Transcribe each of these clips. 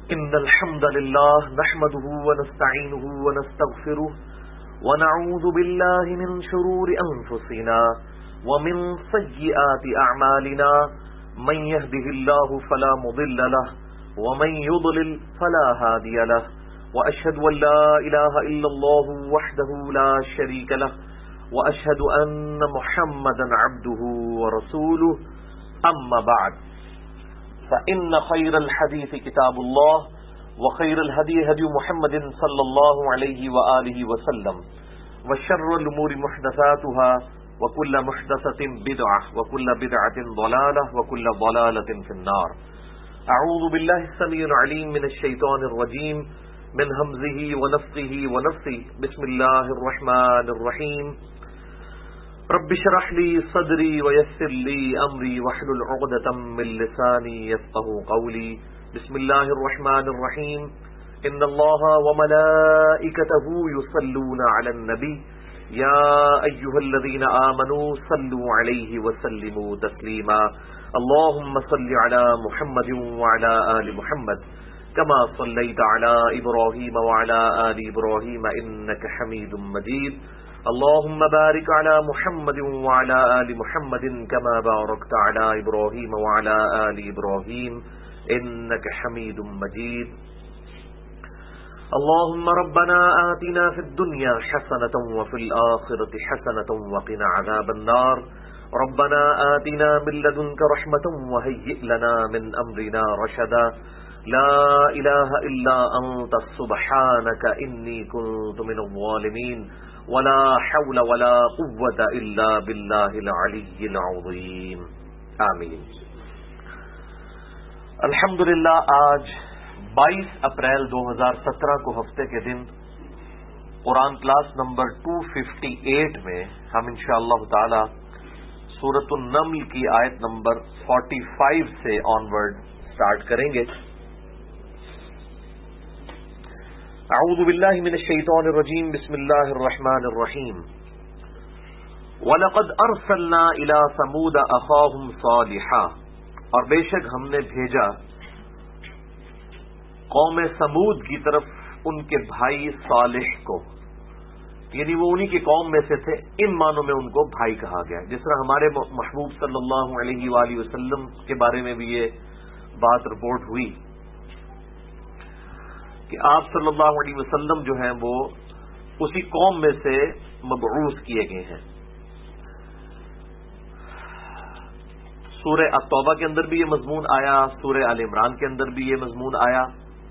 إن الحمد لله نحمده ونستعينه ونستغفره ونعوذ بالله من شرور أنفسنا ومن سيئات أعمالنا من يهده الله فلا مضل له ومن يضلل فلا هادي له وأشهد أن لا إله إلا الله وحده لا شريك له وأشهد أن محمدا عبده ورسوله أما بعد فإن خير الحديث كتاب الله وخير الهدي هدي محمد صلى الله عليه وآله وسلم وشر الأمور محدثاتها وكل محدثة بدعة وكل بدعة ضلالة وكل ضلالة في النار. أعوذ بالله السميع العليم من الشيطان الرجيم من همزه ونفخه ونفثه. بسم الله الرحمن الرحيم. رب اشرح لي صدري ويسر لي أمري واحلل عقدة من لساني يفقهوا قولي. بسم الله الرحمن الرحيم. إن الله وملائكته يصلون على النبي يا أيها الذين آمنوا صلوا عليه وسلموا تسليما. اللهم صل على محمد وعلى آل محمد كما صليت على إبراهيم وعلى آل إبراهيم إنك حميد مجيد. اللهم بارك على محمد وعلى آل محمد كما باركت على إبراهيم وعلى آل إبراهيم إنك حميد مجيد. اللهم ربنا آتنا في الدنيا حسنة وفي الآخرة حسنة وقنا عذاب النار. ربنا آتنا من لدنك رحمة وهيئ لنا من أمرنا رشدا. لا إله إلا أنت سبحانك إني كنت من الظالمين. ولا حول ولا قوة إلا بالله العلي العظيم. آمین. الحمدللہ آج 22 اپریل 2017 کو ہفتے کے دن قرآن کلاس نمبر 258 میں ہم انشاءاللہ تعالی سورۃ النمل کی آیت نمبر 45 سے آنورڈ سٹارٹ کریں گے. اعوذ باللہ من الشیطان الرجیم. بسم اللہ الرحمن الرحیم. وَلَقَدْ أَرْسَلْنَا إِلَى ثَمُودَ أَخَاهُمْ صَالِحًا. اور بے شک ہم نے بھیجا قوم سمود کی طرف ان کے بھائی صالح کو، یعنی وہ انہی کی قوم میں سے تھے. ان معنوں میں ان کو بھائی کہا گیا. جس طرح ہمارے محبوب صلی اللہ علیہ وآلہ وسلم کے بارے میں بھی یہ بات رپورٹ ہوئی کہ آپ صلی اللہ علیہ وسلم جو ہیں وہ اسی قوم میں سے مبعوث کیے گئے ہیں. سورہ التوبہ کے اندر بھی یہ مضمون آیا، سورہ آل عمران کے اندر بھی یہ مضمون آیا.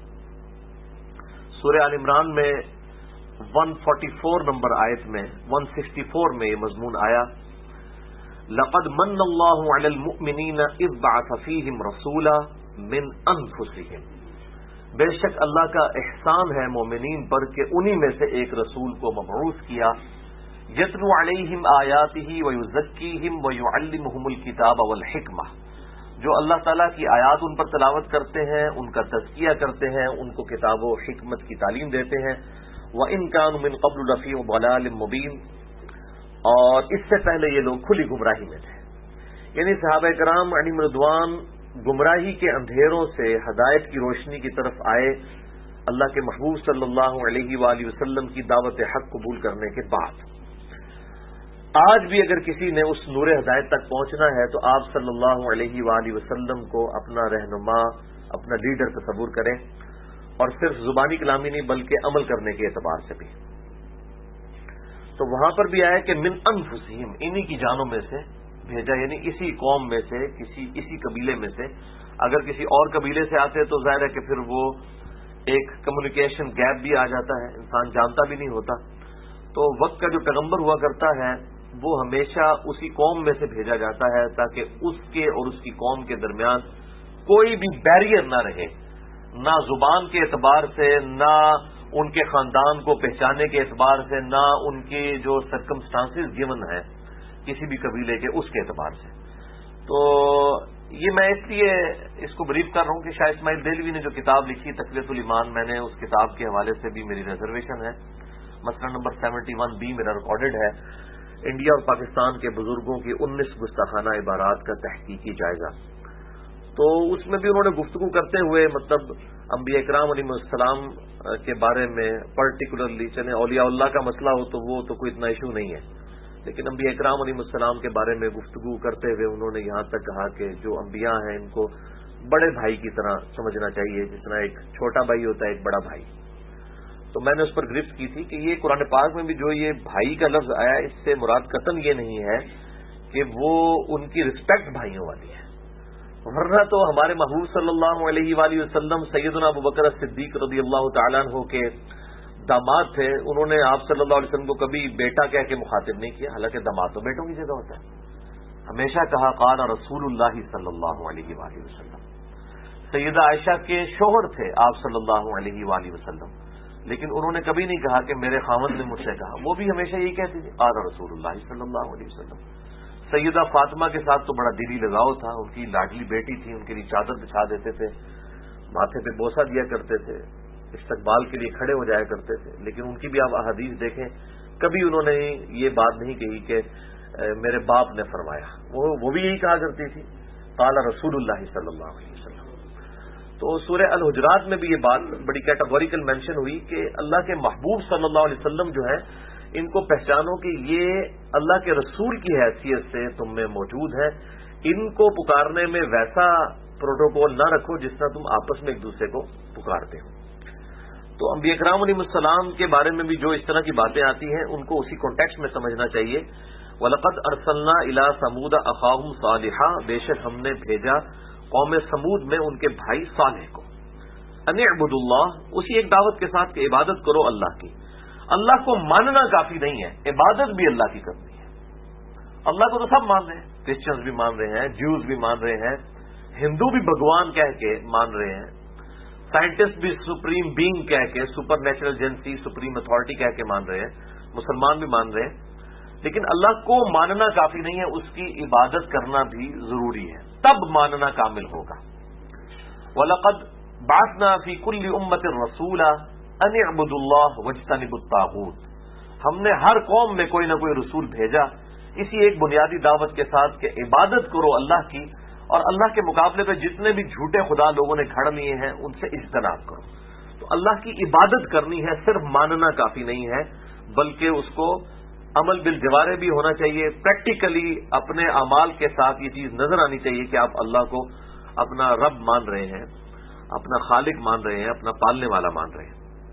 سورہ آل عمران میں 144 نمبر آیت میں 164 میں یہ مضمون آیا. لقد من اللہ علی المؤمنین اذ بعث فیہم رسولا من انفسہم. بے شک اللہ کا احسان ہے مومنین پر کہ انہی میں سے ایک رسول کو مبعوث کیا. یتلو علیہم آیاتہ ویزکیہم ویعلمہم الکتاب والحکمہ. جو اللہ تعالیٰ کی آیات ان پر تلاوت کرتے ہیں، ان کا تزکیہ کرتے ہیں، ان کو کتاب و حکمت کی تعلیم دیتے ہیں. وَإِن كَانُوا مِن قَبْلُ لَفِي ضَلَالٍ مُبِينٍ. اور اس سے پہلے یہ لوگ کھلی گمراہی میں تھے. یعنی صحابہ کرام علیہم رضوان گمراہی کے اندھیروں سے ہدایت کی روشنی کی طرف آئے اللہ کے محبوب صلی اللہ علیہ وآلہ وسلم کی دعوت حق قبول کرنے کے بعد. آج بھی اگر کسی نے اس نور ہدایت تک پہنچنا ہے تو آپ صلی اللہ علیہ وآلہ وسلم کو اپنا رہنما، اپنا لیڈر تصور کریں، اور صرف زبانی کلامی نہیں بلکہ عمل کرنے کے اعتبار سے بھی. تو وہاں پر بھی آیا کہ من انفسہم، انہی کی جانوں میں سے بھیجا، یعنی اسی قوم میں سے، اسی قبیلے میں سے. اگر کسی اور قبیلے سے آتے تو ظاہر ہے کہ پھر وہ ایک کمیونیکیشن گیپ بھی آ جاتا ہے، انسان جانتا بھی نہیں ہوتا. تو وقت کا جو پیغمبر ہوا کرتا ہے وہ ہمیشہ اسی قوم میں سے بھیجا جاتا ہے تاکہ اس کے اور اس کی قوم کے درمیان کوئی بھی بیریئر نہ رہے، نہ زبان کے اعتبار سے، نہ ان کے خاندان کو پہچانے کے اعتبار سے، نہ ان کے جو سرکمسٹانسز گیون ہیں کسی بھی قبیلے کے اس کے اعتبار سے. تو یہ میں اس لیے اس کو بریف کر رہا ہوں کہ شاہ اسماعیل دہلوی نے جو کتاب لکھی تقویۃ الایمان، میں نے اس کتاب کے حوالے سے بھی میری ریزرویشن ہے. مسئلہ نمبر 71B میرا ریکارڈڈ ہے. انڈیا اور پاکستان کے بزرگوں کی 19 گستاخانہ عبارات کا تحقیقی جائزہ. تو اس میں بھی انہوں نے گفتگو کرتے ہوئے مطلب انبیاء کرام علیہ السلام کے بارے میں پرٹیکولرلی، چلے اولیاء اللہ کا مسئلہ ہو تو وہ تو کوئی اتنا ایشو نہیں ہے، لیکن انبیاء کرام علیہ السلام کے بارے میں گفتگو کرتے ہوئے انہوں نے یہاں تک کہا کہ جو انبیاء ہیں ان کو بڑے بھائی کی طرح سمجھنا چاہیے، جس طرح ایک چھوٹا بھائی ہوتا ہے ایک بڑا بھائی۔ تو میں نے اس پر گرفت کی تھی کہ یہ قرآن پاک میں بھی جو یہ بھائی کا لفظ آیا، اس سے مراد قطعاً یہ نہیں ہے کہ وہ ان کی رسپیکٹ بھائیوں والی ہے، ورنہ تو ہمارے محبوب صلی اللہ علیہ وآلہ وسلم سیدنا ابوبکر صدیق رضی اللہ تعالیٰ عنہ کے داماد تھے، انہوں نے آپ صلی اللہ علیہ وسلم کو کبھی بیٹا کہہ کے مخاطب نہیں کیا، حالانکہ داماد تو بیٹوں کی جگہ ہوتا ہے، ہمیشہ کہا قال رسول اللہ صلی اللہ علیہ وآلہ وسلم۔ سیدہ عائشہ کے شوہر تھے آپ صلی اللہ علیہ وآلہ وسلم، لیکن انہوں نے کبھی نہیں کہا کہ میرے خاوند نے مجھ سے کہا، وہ بھی ہمیشہ یہی کہتی تھی قال رسول اللہ صلی اللہ علیہ وسلم۔ سیدہ فاطمہ کے ساتھ تو بڑا دلی لگاؤ تھا، ان کی لاڈلی بیٹی تھی، ان کے لیے چادر بچھا دیتے تھے، ماتھے پہ بوسہ دیا کرتے تھے، استقبال کے لیے کھڑے ہو جایا کرتے تھے، لیکن ان کی بھی آپ احادیث دیکھیں، کبھی انہوں نے یہ بات نہیں کہی کہ میرے باپ نے فرمایا، وہ بھی یہی کہا کرتی تھی قال رسول اللہ صلی اللہ علیہ وسلم۔ تو سورہ الحجرات میں بھی یہ بات بڑی کیٹاگوریکل مینشن ہوئی کہ اللہ کے محبوب صلی اللہ علیہ وسلم جو ہے ان کو پہچانو کہ یہ اللہ کے رسول کی حیثیت سے تم میں موجود ہے، ان کو پکارنے میں ویسا پروٹوکول نہ رکھو جس طرح تم آپس میں ایک دوسرے کو پکارتے ہو۔ تو انبیاء کرام علیہ السلام کے بارے میں بھی جو اس طرح کی باتیں آتی ہیں ان کو اسی کانٹیکسٹ میں سمجھنا چاہیے۔ وَلَقَدْ أَرْسَلْنَا إِلَىٰ ثَمُودَ أَخَاهُمْ صَالِحًا، بے شک ہم نے بھیجا قوم سمود میں ان کے بھائی صالح کو، ان اعبدوا اللہ، اسی ایک دعوت کے ساتھ کہ عبادت کرو اللہ کی۔ اللہ کو ماننا کافی نہیں ہے، عبادت بھی اللہ کی کرنی ہے۔ اللہ کو تو سب مان رہے ہیں، کرسچنز بھی مان رہے ہیں، جیوز بھی مان رہے ہیں، ہندو بھی بھگوان کہہ کے مان رہے ہیں، سائنٹسٹ بھی سپریم بینگ کہہ کے، supernatural agency, supreme authority کہہ کے مان رہے ہیں، مسلمان بھی مان رہے ہیں، لیکن اللہ کو ماننا کافی نہیں ہے، اس کی عبادت کرنا بھی ضروری ہے، تب ماننا کامل ہوگا۔ وَلَقَدْ بَعَثْنَا فِي كُلِّ أُمَّةٍ رَسُولًا أَنِ اعْبُدُوا اللَّهَ وَاجْتَنِبُوا الطَّاغُوتَ، ہم نے ہر قوم میں کوئی نہ کوئی رسول بھیجا اسی ایک بنیادی دعوت کے ساتھ کہ عبادت کرو اللہ کی، اور اللہ کے مقابلے پہ جتنے بھی جھوٹے خدا لوگوں نے کھڑ لیے ہیں ان سے اجتناب کرو۔ تو اللہ کی عبادت کرنی ہے، صرف ماننا کافی نہیں ہے، بلکہ اس کو عمل بالجوارح بھی ہونا چاہیے، پریکٹیکلی اپنے اعمال کے ساتھ یہ چیز نظر آنی چاہیے کہ آپ اللہ کو اپنا رب مان رہے ہیں، اپنا خالق مان رہے ہیں، اپنا پالنے والا مان رہے ہیں۔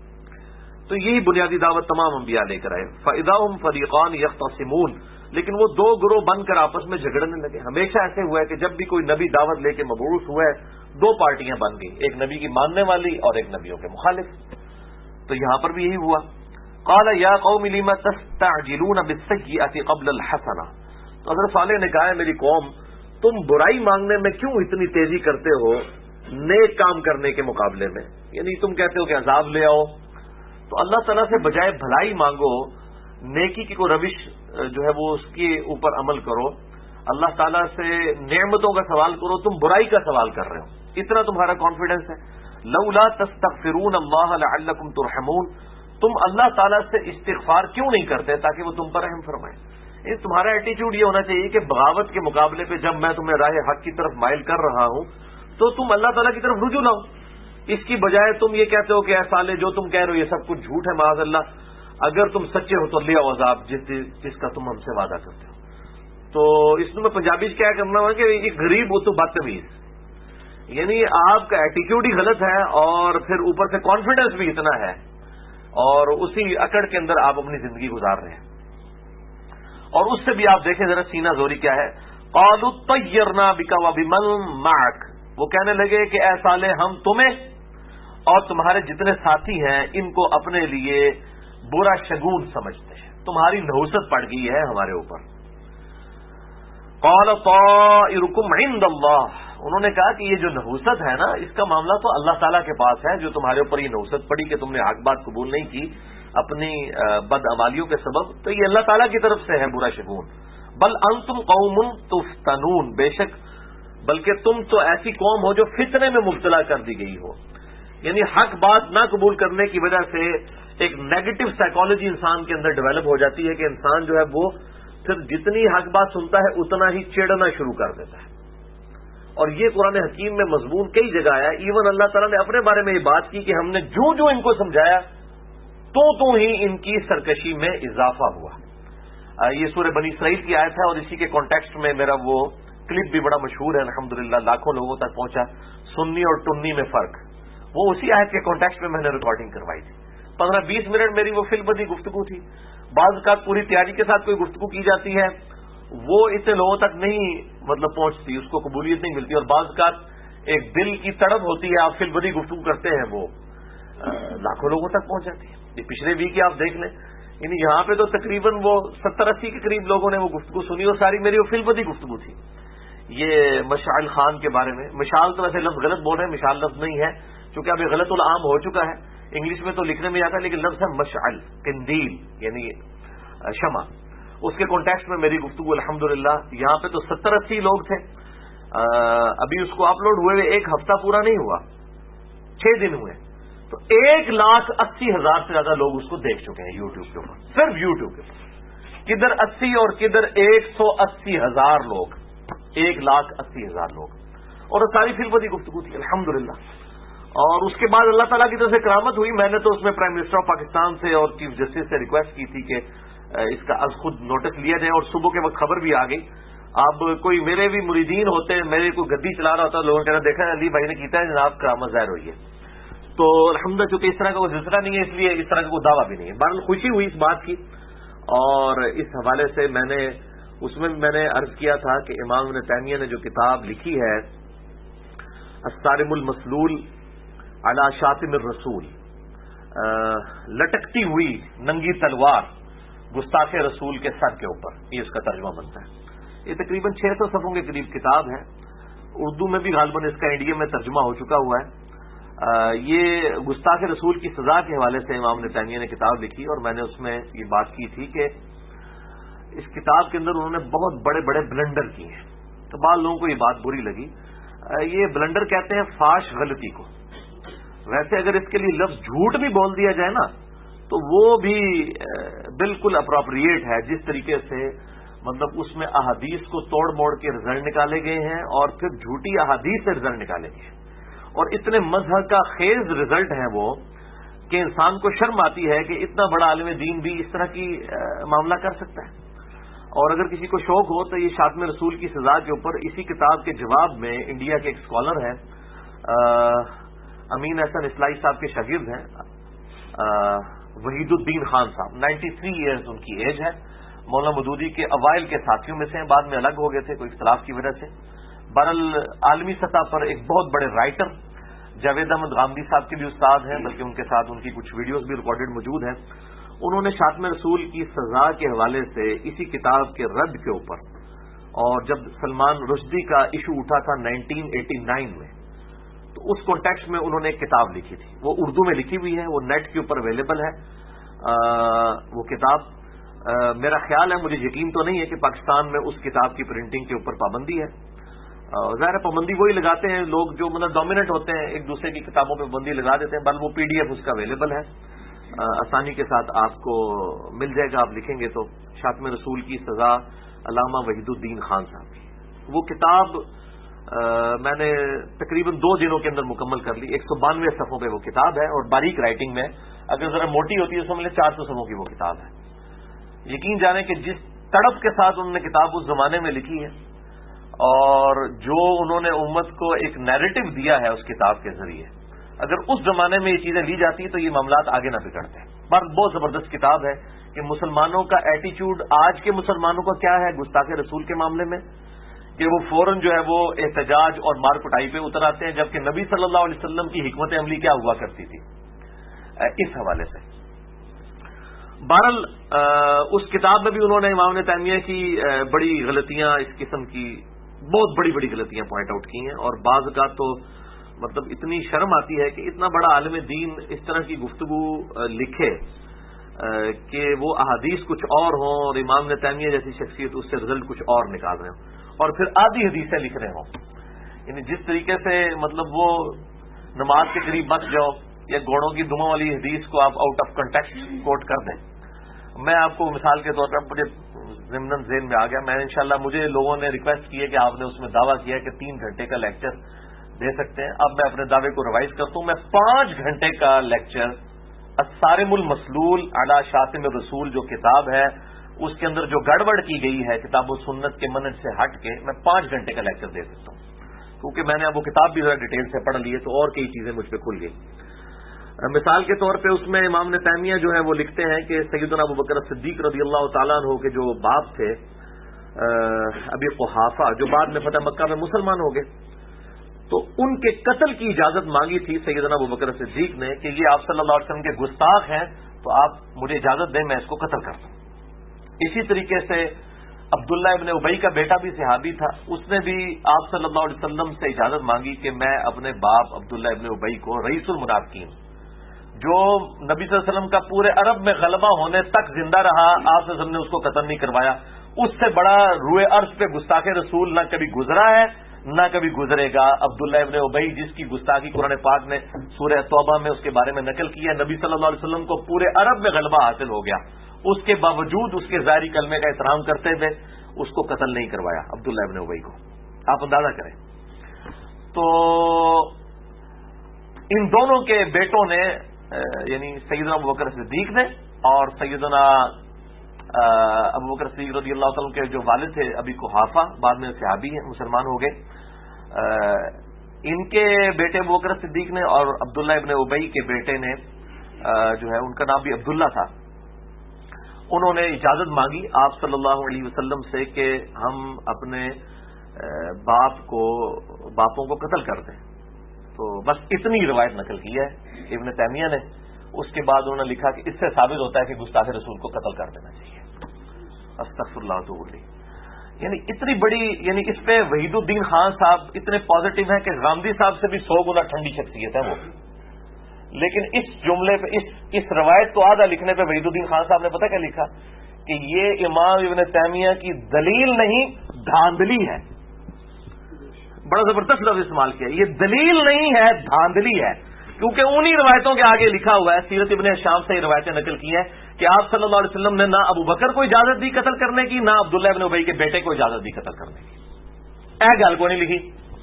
تو یہی بنیادی دعوت تمام انبیاء لے کر آئے۔ فَإِذَا هُمْ فَرِيقَانِ يَخْتَصِمُونَ، لیکن وہ دو گروہ بن کر آپس میں جھگڑنے لگے۔ ہمیشہ ایسے ہوا ہے کہ جب بھی کوئی نبی دعوت لے کے مبعوث ہوا ہے، دو پارٹیاں بن گئی، ایک نبی کی ماننے والی اور ایک نبیوں کے مخالف۔ تو یہاں پر بھی یہی ہوا۔ قال یا قوم لم تستعجلون بالسیئۃ قبل الحسنہ، تو حضرت صالح نے کہا ہے میری قوم، تم برائی مانگنے میں کیوں اتنی تیزی کرتے ہو نیک کام کرنے کے مقابلے میں؟ یعنی تم کہتے ہو کہ عذاب لے آؤ، تو اللہ تعالیٰ سے بجائے بھلائی مانگو، نیکی کی کوئی روش جو ہے وہ اس کے اوپر عمل کرو، اللہ تعالیٰ سے نعمتوں کا سوال کرو، تم برائی کا سوال کر رہے ہو، اتنا تمہارا کانفیڈنس ہے۔ لولا تستغفرون اللہ لعلکم ترحمون، تم اللہ تعالیٰ سے استغفار کیوں نہیں کرتے تاکہ وہ تم پر رحم فرمائے؟ تمہارا ایٹیچیوڈ یہ ہونا چاہیے کہ بغاوت کے مقابلے پہ جب میں تمہیں راہ حق کی طرف مائل کر رہا ہوں تو تم اللہ تعالیٰ کی طرف رجوع لاؤ، اس کی بجائے تم یہ کہتے ہو کہ اے صالح جو تم کہہ رہے ہو یہ سب کچھ جھوٹ ہے، معاذ اللہ، اگر تم سچے ہو تو لے آؤ عذاب جس کا تم ہم سے وعدہ کرتے ہو۔ تو اس میں پنجابی کیا کرنا ہوا کہ یہ غریب ہو تو بدتمیز، یعنی آپ کا ایٹیچیوڈ ہی غلط ہے اور پھر اوپر سے کانفیڈنس بھی اتنا ہے، اور اسی اکڑ کے اندر آپ اپنی زندگی گزار رہے ہیں۔ اور اس سے بھی آپ دیکھیں ذرا سینہ زوری کیا ہے۔ قالوا طیرنا بک وبمن معک، وہ کہنے لگے کہ اے صالح ہم تمہیں اور تمہارے جتنے ساتھی ہیں ان کو اپنے لیے برا شگون سمجھتے ہیں، تمہاری نحوست پڑ گئی ہے ہمارے اوپر۔ قال طائرکم عند اللہ، انہوں نے کہا کہ یہ جو نحوست ہے نا اس کا معاملہ تو اللہ تعالیٰ کے پاس ہے، جو تمہارے اوپر یہ نحوست پڑی کہ تم نے حق بات قبول نہیں کی اپنی بدعمالیوں کے سبب، تو یہ اللہ تعالیٰ کی طرف سے ہے برا شگون۔ بل انتم قوم تفتنون، بے شک بلکہ تم تو ایسی قوم ہو جو فتنے میں مبتلا کر دی گئی ہو، یعنی حق بات نہ قبول کرنے کی وجہ سے ایک نیگیٹو سائیکالوجی انسان کے اندر ڈیولپ ہو جاتی ہے کہ انسان جو ہے وہ پھر جتنی حق بات سنتا ہے اتنا ہی چڑنا شروع کر دیتا ہے، اور یہ قرآن حکیم میں مضمون کئی جگہ آیا. ایون اللہ تعالیٰ نے اپنے بارے میں یہ بات کی کہ ہم نے جو جو ان کو سمجھایا تو ہی ان کی سرکشی میں اضافہ ہوا. یہ سورہ بنی اسرائیل کی آیت ہے اور اسی کے کانٹیکسٹ میں میرا وہ کلپ بھی بڑا مشہور ہے, الحمدللہ لاکھوں لوگوں تک پہنچا. سنی اور ٹنی میں فرق, وہ اسی آیت کے کانٹیکسٹ میں نے ریکارڈنگ کروائی تھی. 15-20 منٹ میری وہ فل بدی گفتگو تھی. بعض کا پوری تیاری کے ساتھ کوئی گفتگو کی جاتی ہے, وہ اتنے لوگوں تک نہیں پہنچتی, اس کو قبولیت نہیں ملتی. اور بعض کا ایک دل کی تڑپ ہوتی ہے, آپ فل بدی گفتگو کرتے ہیں, وہ لاکھوں لوگوں تک پہنچ جاتی ہے. یہ پچھلے ویک آپ دیکھ لیں, یعنی یہاں پہ تو تقریباً وہ 70-80 کے قریب لوگوں نے وہ گفتگو سنی اور ساری میری وہ فل بدی گفتگو تھی. یہ مشعل خان کے بارے میں, مشعل تو ویسے لفظ غلط بول رہے ہیں, مشعل لفظ نہیں ہے چونکہ اب یہ غلط العام ہو چکا ہے. انگلش میں تو لکھنے میں آتا ہے لیکن لفظ ہے مشعل, قندیل یعنی شمع. اس کے کانٹیکسٹ میں میری گفتگو الحمدللہ. یہاں پہ تو 70-80 لوگ تھے. ابھی اس کو اپلوڈ ہوئے ایک ہفتہ پورا نہیں ہوا, 6 دن ہوئے, تو 1,80,000 سے زیادہ لوگ اس کو دیکھ چکے ہیں یوٹیوب کے اوپر, صرف یوٹیوب کے اوپر. کدھر 80 اور کدھر 180,000 لوگ, 1,80,000 لوگ, اور ساری فل بدی گفتگو تھی الحمدللہ. اور اس کے بعد اللہ تعالیٰ کی طرف سے کرامت ہوئی. میں نے تو اس میں پرائم منسٹر آف پاکستان سے اور چیف جسٹس سے ریکویسٹ کی تھی کہ اس کا از خود نوٹس لیا جائے, اور صبح کے وقت خبر بھی آ گئی. اب کوئی میرے بھی مریدین ہوتے ہیں, میرے کوئی گدی چلا رہا ہوتا ہے, لوگوں نے کہنا دیکھا علی بھائی نے کیتا ہے جناب, کرامت ظاہر ہوئی ہے. تو الحمدللہ چونکہ اس طرح کا کوئی سلسلہ نہیں ہے, اس لیے اس طرح کا کوئی دعویٰ بھی نہیں ہے. بہرحال خوشی ہوئی اس بات کی. اور اس حوالے سے میں نے اس میں میں نے عرض کیا تھا کہ امام ابن تیمیہ نے جو کتاب لکھی ہے الصارم المسلول علی شاتم الرسول, لٹکتی ہوئی ننگی تلوار گستاخ رسول کے سر کے اوپر, یہ اس کا ترجمہ بنتا ہے. یہ تقریباً 600 صفحوں کے قریب کتاب ہے. اردو میں بھی غالباً اس کا انڈیا میں ترجمہ ہو چکا ہوا ہے. یہ گستاخ رسول کی سزا کے حوالے سے امام ابن تیمیہ نے کتاب لکھی, اور میں نے اس میں یہ بات کی تھی کہ اس کتاب کے اندر انہوں نے بہت بڑے بڑے بلنڈر کیے ہیں. تو بعض لوگوں کو یہ بات بری لگی. یہ بلنڈر کہتے ہیں فاش غلطی کو. ویسے اگر اس کے لیے لفظ جھوٹ بھی بول دیا جائے نا تو وہ بھی بالکل اپروپریٹ ہے, جس طریقے سے مطلب اس میں احادیث کو توڑ موڑ کے رزلٹ نکالے گئے ہیں اور پھر جھوٹی احادیث سے رزلٹ نکالے گئے ہیں, اور اتنے مظہر کا خیز رزلٹ ہیں وہ کہ انسان کو شرم آتی ہے کہ اتنا بڑا عالم دین بھی اس طرح کی معاملہ کر سکتا ہے. اور اگر کسی کو شوق ہو تو یہ شاتم رسول کی سزا کے اوپر اسی کتاب کے جواب میں انڈیا کے ایک اسکالر ہیں, امین احسن اصلاحی صاحب کے شاگرد ہیں, وحید الدین خان صاحب, 93 ایئرز ان کی ایج ہے. مولانا مودودی کے اوائل کے ساتھیوں میں سے ہیں, بعد میں الگ ہو گئے تھے کوئی اختلاف کی وجہ سے. بہرحال عالمی سطح پر ایک بہت بڑے رائٹر, جاوید احمد غامدی صاحب کے بھی استاد ہیں, بلکہ ان کے ساتھ ان کی کچھ ویڈیوز بھی ریکارڈڈ موجود ہیں. انہوں نے شاتم رسول کی سزا کے حوالے سے اسی کتاب کے رد کے اوپر, اور جب سلمان رشدی کا ایشو اٹھا تھا 1989 میں, تو اس کانٹیکسٹ میں انہوں نے ایک کتاب لکھی تھی. وہ اردو میں لکھی ہوئی ہے, وہ نیٹ کے اوپر اویلیبل ہے. وہ کتاب میرا خیال ہے, مجھے یقین تو نہیں ہے کہ پاکستان میں اس کتاب کی پرنٹنگ کے اوپر پابندی ہے. ظاہر پابندی وہی لگاتے ہیں لوگ جو مطلب ڈومیننٹ ہوتے ہیں, ایک دوسرے کی کتابوں پہ پابندی لگا دیتے ہیں. بل وہ PDF اس کا اویلیبل ہے, آسانی کے ساتھ آپ کو مل جائے گا. آپ لکھیں گے تو شاتم رسول کی سزا علامہ وحید الدین خان صاحب کی. وہ کتاب میں نے تقریباً 2 دنوں کے اندر مکمل کر لی. 192 صفحوں پہ وہ کتاب ہے, اور باریک رائٹنگ میں, اگر ذرا موٹی ہوتی ہے تو سمجھ لیں 400 صفحوں کی وہ کتاب ہے. یقین جانے کہ جس تڑپ کے ساتھ انہوں نے کتاب اس زمانے میں لکھی ہے, اور جو انہوں نے امت کو ایک نیریٹو دیا ہے اس کتاب کے ذریعے, اگر اس زمانے میں یہ چیزیں لی جاتی ہیں تو یہ معاملات آگے نہ بگڑتے ہیں. پر بہت زبردست کتاب ہے کہ مسلمانوں کا ایٹیچیوڈ آج کے مسلمانوں کا کیا ہے گستاخ رسول کے معاملے میں, کہ وہ فوراً جو ہے وہ احتجاج اور مار پٹائی پہ اتر آتے ہیں, جبکہ نبی صلی اللہ علیہ وسلم کی حکمت عملی کیا ہوا کرتی تھی. اس حوالے سے بہرحال اس کتاب میں بھی انہوں نے امام ابن تیمیہ کی بڑی غلطیاں, اس قسم کی بہت بڑی بڑی غلطیاں پوائنٹ آؤٹ کی ہیں. اور بعض کا تو مطلب اتنی شرم آتی ہے کہ اتنا بڑا عالم دین اس طرح کی گفتگو لکھے کہ وہ احادیث کچھ اور ہوں اور امام ابن تیمیہ جیسی شخصیت اس سے رزلٹ کچھ اور نکال رہے ہوں, اور پھر آدھی حدیثیں لکھ رہے ہوں. یعنی جس طریقے سے مطلب وہ نماز کے قریب مت جاؤ, یا گھوڑوں کی دموں والی حدیث کو آپ آؤٹ آف کنٹیکسٹ کوٹ کر دیں, میں آپ کو مثال کے طور پر مجھے ضمن ذہن میں آ گیا، میں انشاءاللہ مجھے لوگوں نے ریکویسٹ کی ہے کہ آپ نے اس میں دعویٰ کیا ہے کہ 3 گھنٹے کا لیکچر دے سکتے ہیں. اب میں اپنے دعوے کو ریوائز کرتا ہوں، میں 5 گھنٹے کا لیکچر الصارم المسلول علی شاتم الرسول جو کتاب ہے اس کے اندر جو گڑبڑ کی گئی ہے کتاب و سنت کے منہج سے ہٹ کے میں 5 گھنٹے کا لیکچر دے سکتا ہوں، کیونکہ میں نے اب وہ کتاب بھی ذرا ڈیٹیل سے پڑھ لی ہے تو اور کئی چیزیں مجھ پہ کھل گئی. مثال کے طور پہ اس میں امام ابن تیمیہ جو ہے وہ لکھتے ہیں کہ سیدنا ابوبکر صدیق رضی اللہ تعالیٰ عنہ کے جو باپ تھے ابی قحافہ، جو بعد میں فتح مکہ میں مسلمان ہو گئے، تو ان کے قتل کی اجازت مانگی تھی سیدنا ابوبکر صدیق نے کہ یہ آپ صلی اللہ علیہ وسلم کے گستاخ ہیں تو آپ مجھے اجازت دیں میں اس کو قتل کر دوں. اسی طریقے سے عبداللہ ابن ابی کا بیٹا بھی صحابی تھا، اس نے بھی آپ صلی اللہ علیہ وسلم سے اجازت مانگی کہ میں اپنے باپ عبداللہ ابن ابی کو رئیس المنافقین، جو نبی صلی اللہ علیہ وسلم کا پورے عرب میں غلبہ ہونے تک زندہ رہا، آپ صلی اللہ علیہ وسلم نے اس کو قتل نہیں کروایا، اس سے بڑا روئے عرض پہ گستاخ رسول نہ کبھی گزرا ہے نہ کبھی گزرے گا. عبداللہ ابن ابی جس کی گستاخی قرآن پاک نے سورہ توبہ میں اس کے بارے میں نقل کی ہے، نبی صلی اللہ علیہ وسلم کو پورے عرب میں غلبہ حاصل ہو گیا، اس کے باوجود اس کے ظاہری کلمے کا احترام کرتے ہوئے اس کو قتل نہیں کروایا عبداللہ ابن ابی کو. آپ اندازہ کریں. تو ان دونوں کے بیٹوں نے یعنی سیدنا ابوبکر صدیق نے اور سیدنا ابوبکر صدیق رضی اللہ تعالیٰ کے جو والد تھے ابی قحافہ، بعد میں صحابی ہیں، مسلمان ہو گئے، ان کے بیٹے ابوبکر صدیق نے اور عبداللہ ابن ابی کے بیٹے نے جو ہے ان کا نام بھی عبداللہ تھا، انہوں نے اجازت مانگی آپ صلی اللہ علیہ وسلم سے کہ ہم اپنے باپوں کو قتل کر دیں. تو بس اتنی روایت نقل کی ہے ابن تیمیہ نے. اس کے بعد انہوں نے لکھا کہ اس سے ثابت ہوتا ہے کہ گستاخ رسول کو قتل کر دینا چاہیے. استغفر اللہ توبہ. یعنی اتنی بڑی، یعنی اس پہ وحید الدین خان صاحب اتنے پازیٹو ہیں کہ غامدی صاحب سے بھی 100 گنا ٹھنڈی شخصیت ہے وہ. لیکن اس جملے پہ اس روایت کو آدھا لکھنے پہ وحید الدین خان صاحب نے پتہ کیا لکھا کہ یہ امام ابن تیمیہ کی دلیل نہیں دھاندلی ہے. بڑا زبردست لفظ استعمال کیا، یہ دلیل نہیں ہے دھاندلی ہے، کیونکہ انہی روایتوں کے آگے لکھا ہوا ہے. سیرت ابن شام سے یہ روایتیں نقل کی ہیں کہ آپ صلی اللہ علیہ وسلم نے نہ ابو بکر کو اجازت دی قتل کرنے کی، نہ عبداللہ ابن ابی کے بیٹے کو اجازت دی قتل کرنے کی. گل کو نہیں لکھی.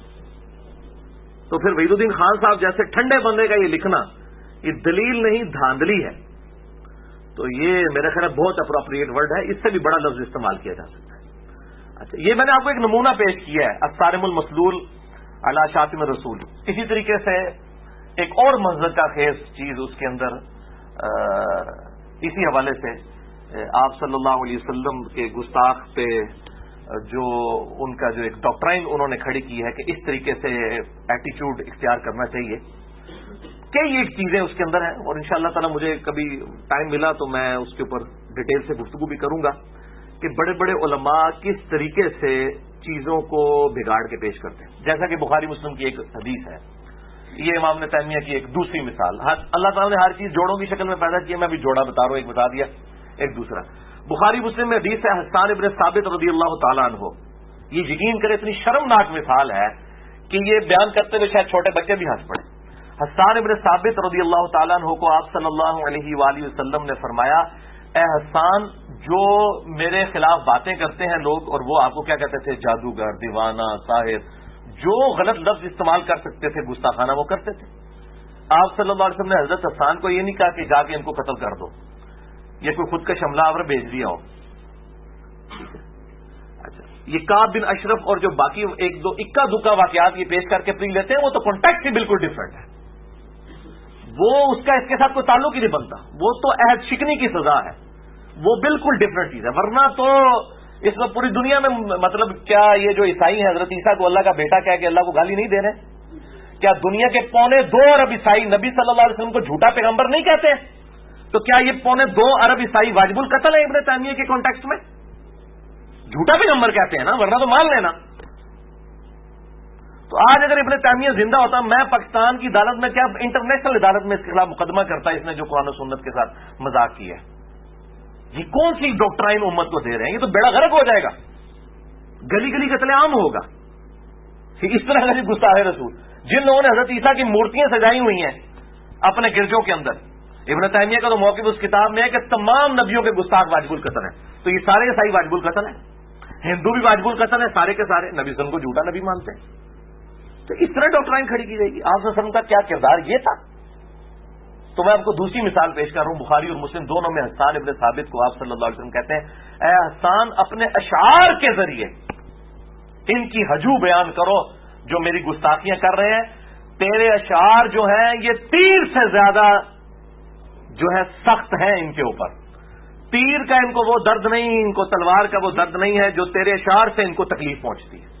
تو پھر وحید الدین خان صاحب جیسے ٹھنڈے بندے کا یہ لکھنا یہ دلیل نہیں دھاندلی ہے. تو یہ میرا خیال بہت اپروپریٹ ورڈ ہے، اس سے بھی بڑا لفظ استعمال کیا جا سکتا ہے. اچھا، یہ میں نے آپ کو ایک نمونہ پیش کیا ہے الصارم المسلول علی شاتم الرسول. اسی طریقے سے ایک اور منظر کا خیز چیز اس کے اندر اسی حوالے سے آپ صلی اللہ علیہ وسلم کے گستاخ پہ جو ان کا جو ایک ڈاکٹرائن انہوں نے کھڑی کی ہے کہ اس طریقے سے ایٹیچیوڈ اختیار کرنا چاہیے. کئی ایک چیزیں اس کے اندر ہیں اور انشاءاللہ تعالی مجھے کبھی ٹائم ملا تو میں اس کے اوپر ڈیٹیل سے گفتگو بھی کروں گا کہ بڑے بڑے علماء کس طریقے سے چیزوں کو بگاڑ کے پیش کرتے ہیں. جیسا کہ بخاری مسلم کی ایک حدیث ہے، یہ امام ابن تیمیہ کی ایک دوسری مثال. اللہ تعالیٰ نے ہر چیز جوڑوں کی شکل میں پیدا کی ہے، میں بھی جوڑا بتا رہا ہوں، ایک بتا دیا ایک دوسرا. بخاری مسلم میں حدیث ہے حسان ابن ثابت رضی اللہ تعالیٰ عنہ. یہ یقین کرے اتنی شرمناک مثال ہے کہ یہ بیان کرتے ہوئے شاید چھوٹے بچے بھی ہنس پڑے. حسان ابن ثابت رضی اللہ تعالیٰ عنہ کو آپ صلی اللہ علیہ وآلہ وسلم نے فرمایا، اے حسان، جو میرے خلاف باتیں کرتے ہیں لوگ، اور وہ آپ کو کیا کہتے تھے، جادوگر، دیوانہ، ساحر، جو غلط لفظ استعمال کر سکتے تھے گستاخانہ وہ کرتے تھے. آپ صلی اللہ علیہ وسلم نے حضرت حسان کو یہ نہیں کہا کہ جا کے ان کو قتل کر دو، یہ کوئی خود کا شملہ آور بھیج دیا ہو. اچھا، یہ کعب بن اشرف اور جو باقی ایک دو اکا دکا واقعات یہ پیش کر کے پری لیتے ہیں، وہ تو کانٹیکٹ ہی بالکل ڈفرنٹ ہے. وہ اس کا اس کے ساتھ کوئی تعلق ہی نہیں بنتا، وہ تو عہد شکنی کی سزا ہے، وہ بالکل ڈفرنٹ چیز ہے. ورنہ تو اس میں پوری دنیا میں مطلب کیا یہ جو عیسائی ہیں حضرت عیسیٰ کو اللہ کا بیٹا کہہ کے اللہ کو گالی نہیں دے رہے؟ کیا دنیا کے 2.25 ارب عیسائی نبی صلی اللہ علیہ وسلم کو جھوٹا پیغمبر نہیں کہتے ہیں؟ تو کیا یہ 2.25 ارب عیسائی واجب القتل ہے ابن تیمیہ کے کانٹیکسٹ میں؟ جھوٹا پیغمبر کہتے ہیں نا، ورنہ تو مان لینا. تو آج اگر ابن تیمیہ زندہ ہوتا، میں پاکستان کی عدالت میں کیا انٹرنیشنل عدالت میں اس کے خلاف مقدمہ کرتا اس نے جو قرآن و سنت کے ساتھ مذاق کیا ہے. یہ کون سی ڈاکٹرائن امت کو دے رہے ہیں؟ یہ تو بیڑا غرق ہو جائے گا، گلی گلی قتل عام ہوگا. اس طرح گستاخ رسول جن لوگوں نے حضرت عیسیٰ کی مورتیاں سجائی ہوئی ہیں اپنے گرجوں کے اندر، ابن تیمیہ کا تو موقف اس کتاب میں ہے کہ تمام نبیوں کے گستاخ واجب القتل ہیں، تو یہ سارے کے سارے واجب القتل ہیں، ہندو بھی واجب القتل ہیں، سارے کے سارے نبی صلی اللہ علیہ وسلم کو جھوٹا نبی مانتے ہیں. تو اس طرح ڈاکٹرائن کھڑی کی جائے گی. آپ صلی اللہ علیہ وسلم کا کیا کردار یہ تھا. تو میں آپ کو دوسری مثال پیش کر رہا ہوں، بخاری اور مسلم دونوں میں حسان ابن ثابت کو آپ صلی اللہ علیہ وسلم کہتے ہیں، اے حسان اپنے اشعار کے ذریعے ان کی ہجو بیان کرو جو میری گستاخیاں کر رہے ہیں. تیرے اشعار جو ہیں یہ تیر سے زیادہ جو ہے سخت ہیں ان کے اوپر. تیر کا ان کو وہ درد نہیں، ان کو تلوار کا وہ درد نہیں ہے جو تیرے اشعار سے ان کو تکلیف پہنچتی ہے.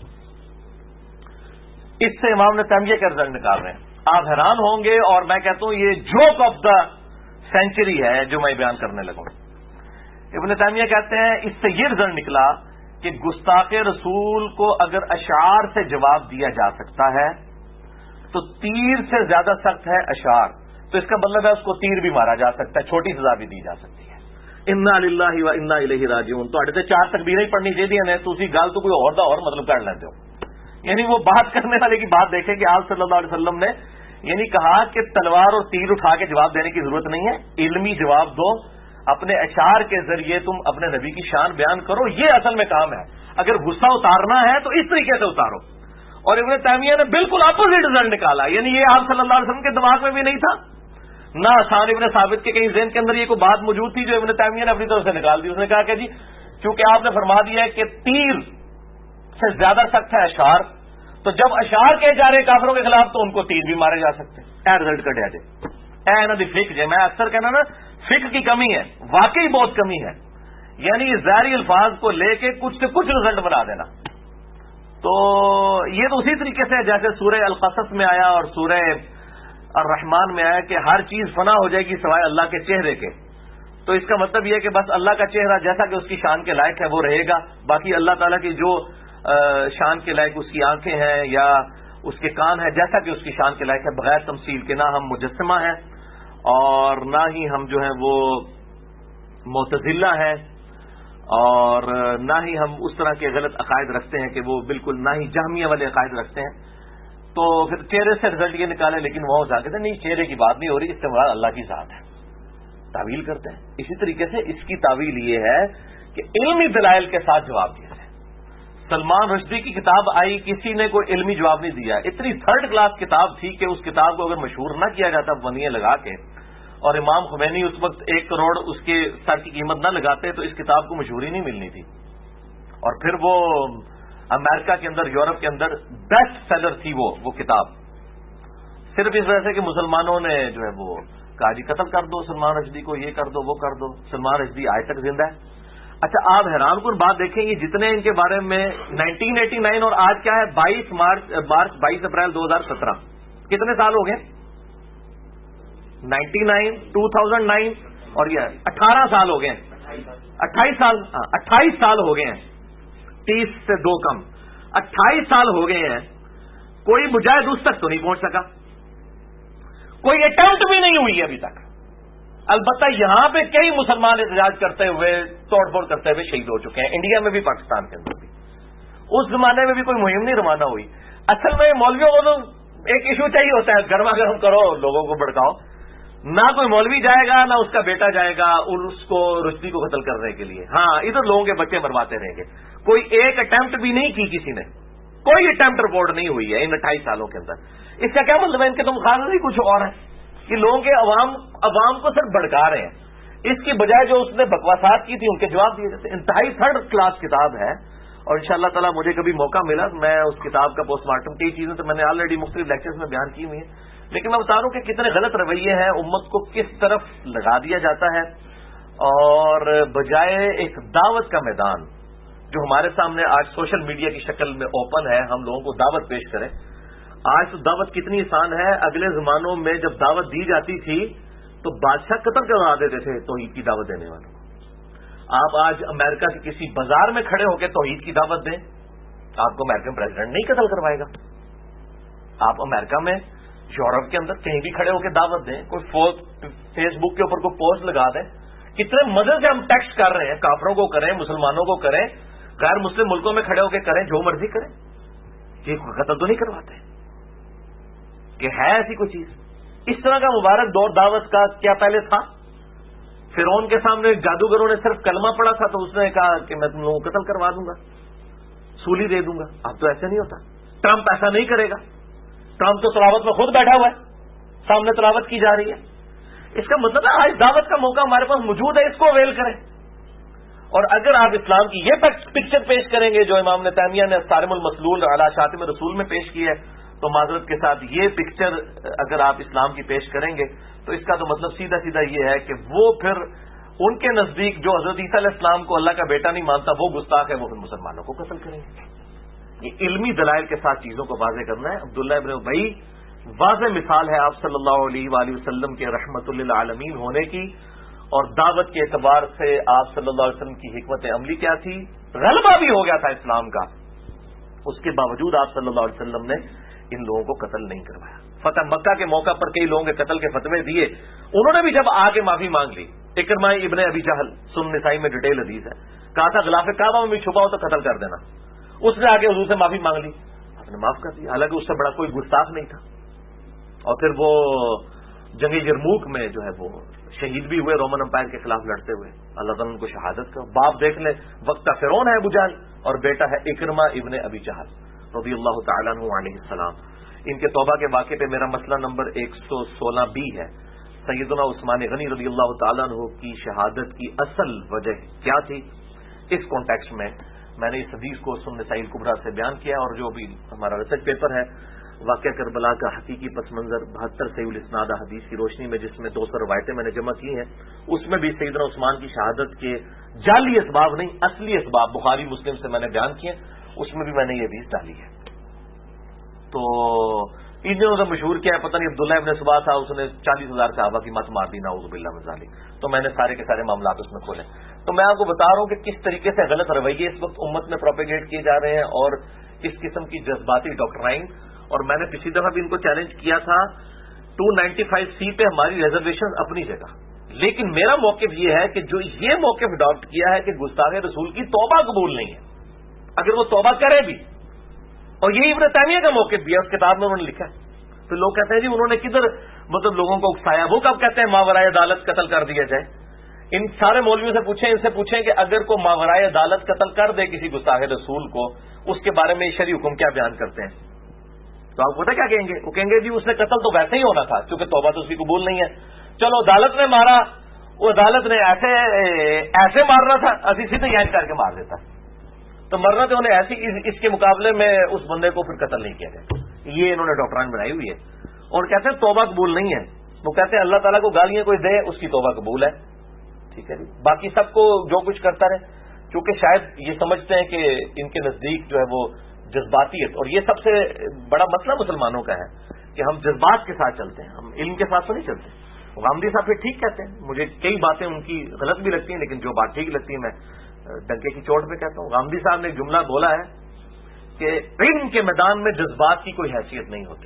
اس سے امام نے تیمیہ کا رزلٹ نکال رہے ہیں. آپ حیران ہوں گے، اور میں کہتا ہوں یہ جوک آف دا سینچری ہے جو میں بیان کرنے لگوں. ابن تیمیہ کہتے ہیں اس سے یہ رزلٹ نکلا کہ گستاخ رسول کو اگر اشعار سے جواب دیا جا سکتا ہے تو تیر سے زیادہ سخت ہے اشعار. تو اس کا مطلب ہے اس کو تیر بھی مارا جا سکتا ہے، چھوٹی سزا بھی دی جا سکتی ہے. انا للہ و انا الیہ راجعون. تو اڑتے 4 تکبیریں پڑھنی چاہیے نے تو اسی گل تو کوئی اور دا اور مطلب کر لیتے ہو. یعنی وہ بات کرنے والے کی بات دیکھیں کہ آپ صلی اللہ علیہ وسلم نے یعنی کہا کہ تلوار اور تیر اٹھا کے جواب دینے کی ضرورت نہیں ہے، علمی جواب دو، اپنے اشعار کے ذریعے تم اپنے نبی کی شان بیان کرو. یہ اصل میں کام ہے. اگر غصہ اتارنا ہے تو اس طریقے سے اتارو. اور ابن تیمیہ نے بالکل اپوزٹ رزلٹ نکالا. یعنی یہ آپ صلی اللہ علیہ وسلم کے دماغ میں بھی نہیں تھا، نہ حسان ابن ثابت کے کہیں ذہن کے اندر یہ کوئی بات موجود تھی جو ابن تیمیہ نے اپنی طرف سے نکال دی. اس نے کہا کہ جی کیونکہ آپ نے فرما دیا ہے کہ تیر سے زیادہ سخت ہے اشعار، تو جب اشعار کہے جا رہے ہیں کافروں کے خلاف تو ان کو تیر بھی مارے جا سکتے ہیں. اے رزلٹ کٹیا جائے اے نا دی فک جائے. میں اکثر کہنا نا فک کی کمی ہے، واقعی بہت کمی ہے. یعنی ظاہری الفاظ کو لے کے کچھ سے کچھ رزلٹ بنا دینا. تو یہ تو اسی طریقے سے جیسے سورہ القصص میں آیا اور سورہ الرحمن میں آیا کہ ہر چیز فنا ہو جائے گی سوائے اللہ کے چہرے کے. تو اس کا مطلب یہ ہے کہ بس اللہ کا چہرہ جیسا کہ اس کی شان کے لائق ہے وہ رہے گا، باقی اللہ تعالیٰ کی جو شان کے لائق اس کی آنکھیں ہیں یا اس کے کان ہیں جیسا کہ اس کی شان کے لائق ہے، بغیر تمثیل کے. نہ ہم مجسمہ ہیں اور نہ ہی ہم جو ہیں وہ معتزلہ ہیں، اور نہ ہی ہم اس طرح کے غلط عقائد رکھتے ہیں کہ وہ بالکل، نہ ہی جہمیہ والے عقائد رکھتے ہیں. تو پھر چہرے سے رزلٹ یہ نکالے، لیکن وہ جا کے نہیں چہرے کی بات نہیں ہو رہی، اس سے مراد اللہ کی ذات ہے، تعویل کرتے ہیں. اسی طریقے سے اس کی تعویل یہ ہے کہ علمی دلائل کے ساتھ جواب دیا جائے. سلمان رشدی کی کتاب آئی، کسی نے کوئی علمی جواب نہیں دیا. اتنی 3rd کلاس کتاب تھی کہ اس کتاب کو اگر مشہور نہ کیا جاتا ونیے لگا کے، اور امام خمینی اس وقت 1 کروڑ اس کے سر کی قیمت نہ لگاتے تو اس کتاب کو مشہوری نہیں ملنی تھی. اور پھر وہ امریکہ کے اندر، یورپ کے اندر بیسٹ سیلر تھی وہ کتاب، صرف اس وجہ سے کہ مسلمانوں نے جو ہے وہ کہا جی قتل کر دو سلمان رشدی کو، یہ کر دو وہ کر دو. سلمان رشدی آج تک زندہ ہے. اچھا آپ حیران کن بات دیکھیں، یہ جتنے ان کے بارے میں 1989 اور آج کیا ہے 22 اپریل 2017 کتنے سال ہو گئے؟ 99 2009 اور یہ 18 سال ہو گئے ہیں. 28 سال ہو گئے ہیں، 30 سے 2 کم 28 سال ہو گئے ہیں. کوئی مجاہد اس تک تو نہیں پہنچ سکا، کوئی اٹمپٹ بھی نہیں ہوئی ابھی تک. البتہ یہاں پہ کئی مسلمان احتجاج کرتے ہوئے، توڑ پھوڑ کرتے ہوئے شہید ہو چکے ہیں، انڈیا میں بھی پاکستان کے اندر بھی. اس زمانے میں بھی کوئی مہم نہیں روانہ ہوئی. اصل میں مولویوں کو تو ایک ایشو چاہیے ہوتا ہے، گرما گرم کرو، لوگوں کو بھڑکاؤ. نہ کوئی مولوی جائے گا نہ اس کا بیٹا جائے گا اس کو رشدی کو قتل کرنے کے لیے. ہاں ادھر لوگوں کے بچے مرواتے رہیں گے. کوئی ایک اٹمپٹ بھی نہیں کی کسی نے، کوئی اٹمپٹ رپورٹ نہیں ہوئی ہے ان 28 سالوں کے اندر. اس کا کیا مطلب ہے؟ ان کے تو مخالف ہی کچھ اور ہے کہ لوگوں کے عوام کو صرف بھڑکا رہے ہیں. اس کی بجائے جو اس نے بکواسات کی تھی ان کے جواب دیے جاتے. انتہائی 3rd کلاس کتاب ہے، اور انشاءاللہ تعالی مجھے کبھی موقع ملا میں اس کتاب کا پوسٹ مارٹم کئی چیزیں تو میں نے آلریڈی مختلف لیکچرز میں بیان کی ہوئی ہیں، لیکن میں بتا رہا ہوں کہ کتنے غلط رویے ہیں، امت کو کس طرف لگا دیا جاتا ہے. اور بجائے ایک دعوت کا میدان جو ہمارے سامنے آج سوشل میڈیا کی شکل میں اوپن ہے، ہم لوگوں کو دعوت پیش کریں. آج تو دعوت کتنی آسان ہے. اگلے زمانوں میں جب دعوت دی جاتی تھی تو بادشاہ قتل کروا دیتے تھے توحید کی دعوت دینے والوں کو. آپ آج امریکہ کے کسی بازار میں کھڑے ہو کے توحید کی دعوت دیں، آپ کو امریکن پریزیڈنٹ نہیں قتل کروائے گا. آپ امریکہ میں، یورپ کے اندر کہیں بھی کھڑے ہو کے دعوت دیں، کوئی فیس بک کے اوپر کوئی پوسٹ لگا دیں. کتنے مزے سے ہم ٹیکسٹ کر رہے ہیں، کافروں کو کریں، مسلمانوں کو کریں، غیر مسلم ملکوں میں کھڑے ہو کے کریں، جو مرضی کریں، یہ قتل تو نہیں کرواتے کہ ہے ایسی کوئی چیز. اس طرح کا مبارک دور دعوت کا کیا پہلے تھا؟ فرعون کے سامنے جادوگروں نے صرف کلمہ پڑھا تھا تو اس نے کہا کہ میں تم لوگوں کو قتل کروا دوں گا، سولی دے دوں گا. اب تو ایسے نہیں ہوتا. ٹرمپ ایسا نہیں کرے گا. ٹرمپ تو تلاوت میں خود بیٹھا ہوا ہے، سامنے تلاوت کی جا رہی ہے. اس کا مطلب ہے آج دعوت کا موقع ہمارے پاس موجود ہے، اس کو اویل کریں. اور اگر آپ اسلام کی یہ پکچر پیش کریں گے جو امام ابن تیمیہ نے صارم المسلول علی شاتم رسول میں پیش کی ہے، تو معذرت کے ساتھ یہ پکچر اگر آپ اسلام کی پیش کریں گے تو اس کا تو مطلب سیدھا سیدھا یہ ہے کہ وہ پھر ان کے نزدیک جو حضرت عیسیٰ علیہ السلام کو اللہ کا بیٹا نہیں مانتا وہ گستاخ ہے، وہ پھر مسلمانوں کو قتل کریں گے. یہ علمی دلائل کے ساتھ چیزوں کو واضح کرنا ہے. عبداللہ ابن ابی واضح مثال ہے آپ صلی اللہ علیہ وآلہ وسلم کے رحمت للعالمین ہونے کی، اور دعوت کے اعتبار سے آپ صلی اللہ علیہ وسلم کی حکمت عملی کیا تھی. غلبہ بھی ہو گیا تھا اسلام کا، اس کے باوجود آپ صلی اللہ علیہ وسلم نے ان لوگوں کو قتل نہیں کروایا. فتح مکہ کے موقع پر کئی لوگوں کے قتل کے فتوے دیے، انہوں نے بھی جب آ کے معافی مانگ لی. اکرمہ ابن ابی جہل، سنن نسائی میں ڈیٹیل حدیث ہے، کہا تھا غلاف کعبہ میں بھی چھپا ہو تو قتل کر دینا. اس نے آ کے حضور سے معافی مانگ لی، آپ نے معاف کر دی، حالانکہ اس سے بڑا کوئی گستاخ نہیں تھا. اور پھر وہ جنگ یرموک میں جو ہے وہ شہید بھی ہوئے رومن امپائر کے خلاف لڑتے ہوئے. اللہ تعالیٰ ان کو شہادت کا باپ دیکھ لے، وقت فرعون ہے ابو جہل اور بیٹا ہے اکرمہ ابن ابی جہل رضی اللہ تعالیٰ عنہ علیہ السلام. ان کے توبہ کے واقعے پہ میرا مسئلہ نمبر 116 ہے. سیدنا عثمان غنی رضی اللہ تعالیٰ عنہ کی شہادت کی اصل وجہ کیا تھی؟ اس کانٹیکسٹ میں نے اس حدیث کو سنن نسائی الکبریٰ سے بیان کیا، اور جو بھی ہمارا ریسرچ پیپر ہے واقعہ کربلا کا حقیقی پس منظر 72 صحیح الاسناد حدیث کی روشنی میں، جس میں 200 روایتیں میں نے جمع کی ہیں، اس میں بھی سیدنا عثمان کی شہادت کے جعلی اسباب نہیں اصلی اسباب بخاری مسلم سے میں نے بیان کیے، اس میں بھی میں نے یہ حدیث ڈالی ہے. تو ان دنوں سے مشہور کیا ہے پتہ نہیں، عبداللہ ابن صبا تھا، اس نے 40,000 صحابہ کی مت مار دی، نعوذ باللہ من ذالک. تو میں نے سارے کے سارے معاملات اس میں کھولے. تو میں آپ کو بتا رہا ہوں کہ کس طریقے سے غلط رویے اس وقت امت میں پروپیگیٹ کیے جا رہے ہیں، اور اس قسم کی جذباتی ڈاکٹرائن. اور میں نے پچھلی دفعہ بھی ان کو چیلنج کیا تھا 295C پہ ہماری ریزرویشن اپنی جگہ، لیکن میرا موقف یہ ہے کہ جو یہ موقف اڈاپٹ کیا ہے کہ گستاخ رسول کی توبہ قبول نہیں ہے، اگر وہ توبہ کرے بھی، اور یہی ابن تیمیہ کا موقف بھی ہے، اس کتاب میں انہوں نے لکھا ہے. تو لوگ کہتے ہیں جی انہوں نے کدھر مطلب لوگوں کو اکسایا، وہ کب کہتے ہیں ماورائے عدالت قتل کر دیا جائے؟ ان سارے مولویوں سے پوچھیں، ان سے پوچھیں کہ اگر کوئی ماورائے عدالت قتل کر دے کسی گستاخ رسول کو، اس کے بارے میں شرعی حکم کیا بیان کرتے ہیں؟ تو آپ پتہ کیا کہیں گے؟ وہ کہیں گے جی اس نے قتل تو ویسے ہی ہونا تھا کیونکہ توبہ تو اس کی قبول نہیں ہے. چلو عدالت نے مارا، وہ عدالت نے ایسے مارنا تھا، اسی سیدھے یاد کر کے مار دیتا، تو مرنا تو انہیں ایسی، اس کے مقابلے میں اس بندے کو پھر قتل نہیں کیا گیا. یہ انہوں نے ڈاکٹرائن بنائی ہوئی ہے، اور کہتے ہیں توبہ قبول نہیں ہے. وہ کہتے ہیں اللہ تعالیٰ کو گالیاں کوئی دے اس کی توبہ قبول ہے، ٹھیک ہے جی، باقی سب کو جو کچھ کرتا رہے، کیونکہ شاید یہ سمجھتے ہیں کہ ان کے نزدیک جو ہے وہ جذباتیت، اور یہ سب سے بڑا مسئلہ مسلمانوں کا ہے کہ ہم جذبات کے ساتھ چلتے ہیں، ہم علم کے ساتھ تو نہیں چلتے. غامدی صاحب پھر ٹھیک کہتے ہیں، مجھے کئی باتیں ان کی غلط بھی لگتی ہیں، لیکن جو بات ٹھیک لگتی ہے میں ڈنکے کی چوٹ پہ کہتا ہوں. غامدی صاحب نے ایک جملہ بولا ہے کہ علم کے میدان میں جذبات کی کوئی حیثیت نہیں ہوتی.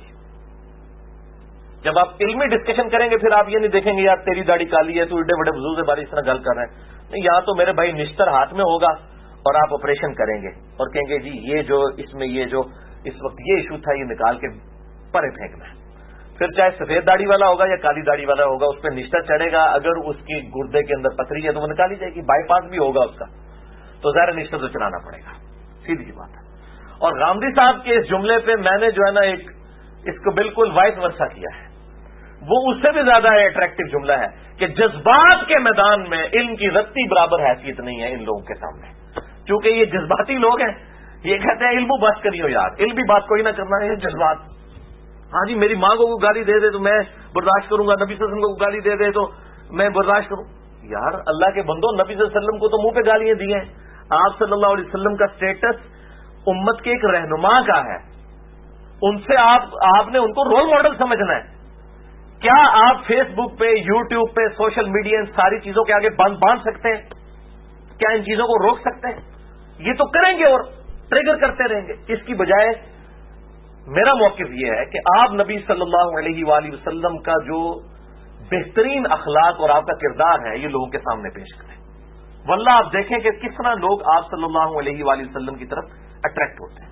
جب آپ علمی ڈسکشن کریں گے پھر آپ یہ نہیں دیکھیں گے یار تیری داڑھی کالی ہے، تو ایڈے بڑے بزرگ سے باری اس طرح گل کر رہے ہیں. نہیں، یہاں تو میرے بھائی نشتر ہاتھ میں ہوگا اور آپ آپریشن کریں گے اور کہیں گے جی یہ جو اس میں یہ جو اس وقت یہ ایشو تھا یہ نکال کے پرے پھینکنا ہے. پھر چاہے سفید داڑھی والا ہوگا یا کالی داڑھی والا ہوگا، اس پہ نشتر چڑھے گا، اگر اس کی گردے کے اندر پتھری ہے تو وہ نکالی جائے گی، بائی پاس بھی ہوگا اس کا، تو ظاہر نشتر تو چلانا پڑے گا، سیدھی سی بات ہے. اور غامدی صاحب کے اس جملے پہ میں نے جو ہے نا ایک اس کو بالکل وائس ورثہ کیا ہے، وہ اس سے بھی زیادہ اٹریکٹو جملہ ہے کہ جذبات کے میدان میں علم کی رتی برابر حیثیت نہیں ہے ان لوگوں کے سامنے، کیونکہ یہ جذباتی لوگ ہیں. یہ کہتے ہیں علم بات کریو یار، علم بھی بات کوئی نہ کرنا ہے، جذبات. ہاں جی میری ماں کو گالی دے دے تو میں برداشت کروں گا، نبی صلی اللہ علیہ وسلم کو گالی دے دے تو میں برداشت کروں. یار اللہ کے بندو، نبی صلی اللہ علیہ وسلم کو تو منہ پہ گالیاں دی ہیں. آپ صلی اللہ علیہ وسلم کا سٹیٹس امت کے ایک رہنما کا ہے، ان سے آپ نے ان کو رول ماڈل سمجھنا ہے. کیا آپ فیس بک پہ، یوٹیوب پہ، سوشل میڈیا، ان ساری چیزوں کے آگے باندھ سکتے ہیں؟ کیا ان چیزوں کو روک سکتے ہیں؟ یہ تو کریں گے اور ٹریگر کرتے رہیں گے. اس کی بجائے میرا موقف یہ ہے کہ آپ نبی صلی اللہ علیہ وآلہ وسلم کا جو بہترین اخلاق اور آپ کا کردار ہے یہ لوگوں کے سامنے پیش کریں. واللہ آپ دیکھیں کہ کس طرح لوگ آپ صلی اللہ علیہ وآلہ وسلم کی طرف اٹریکٹ ہوتے ہیں.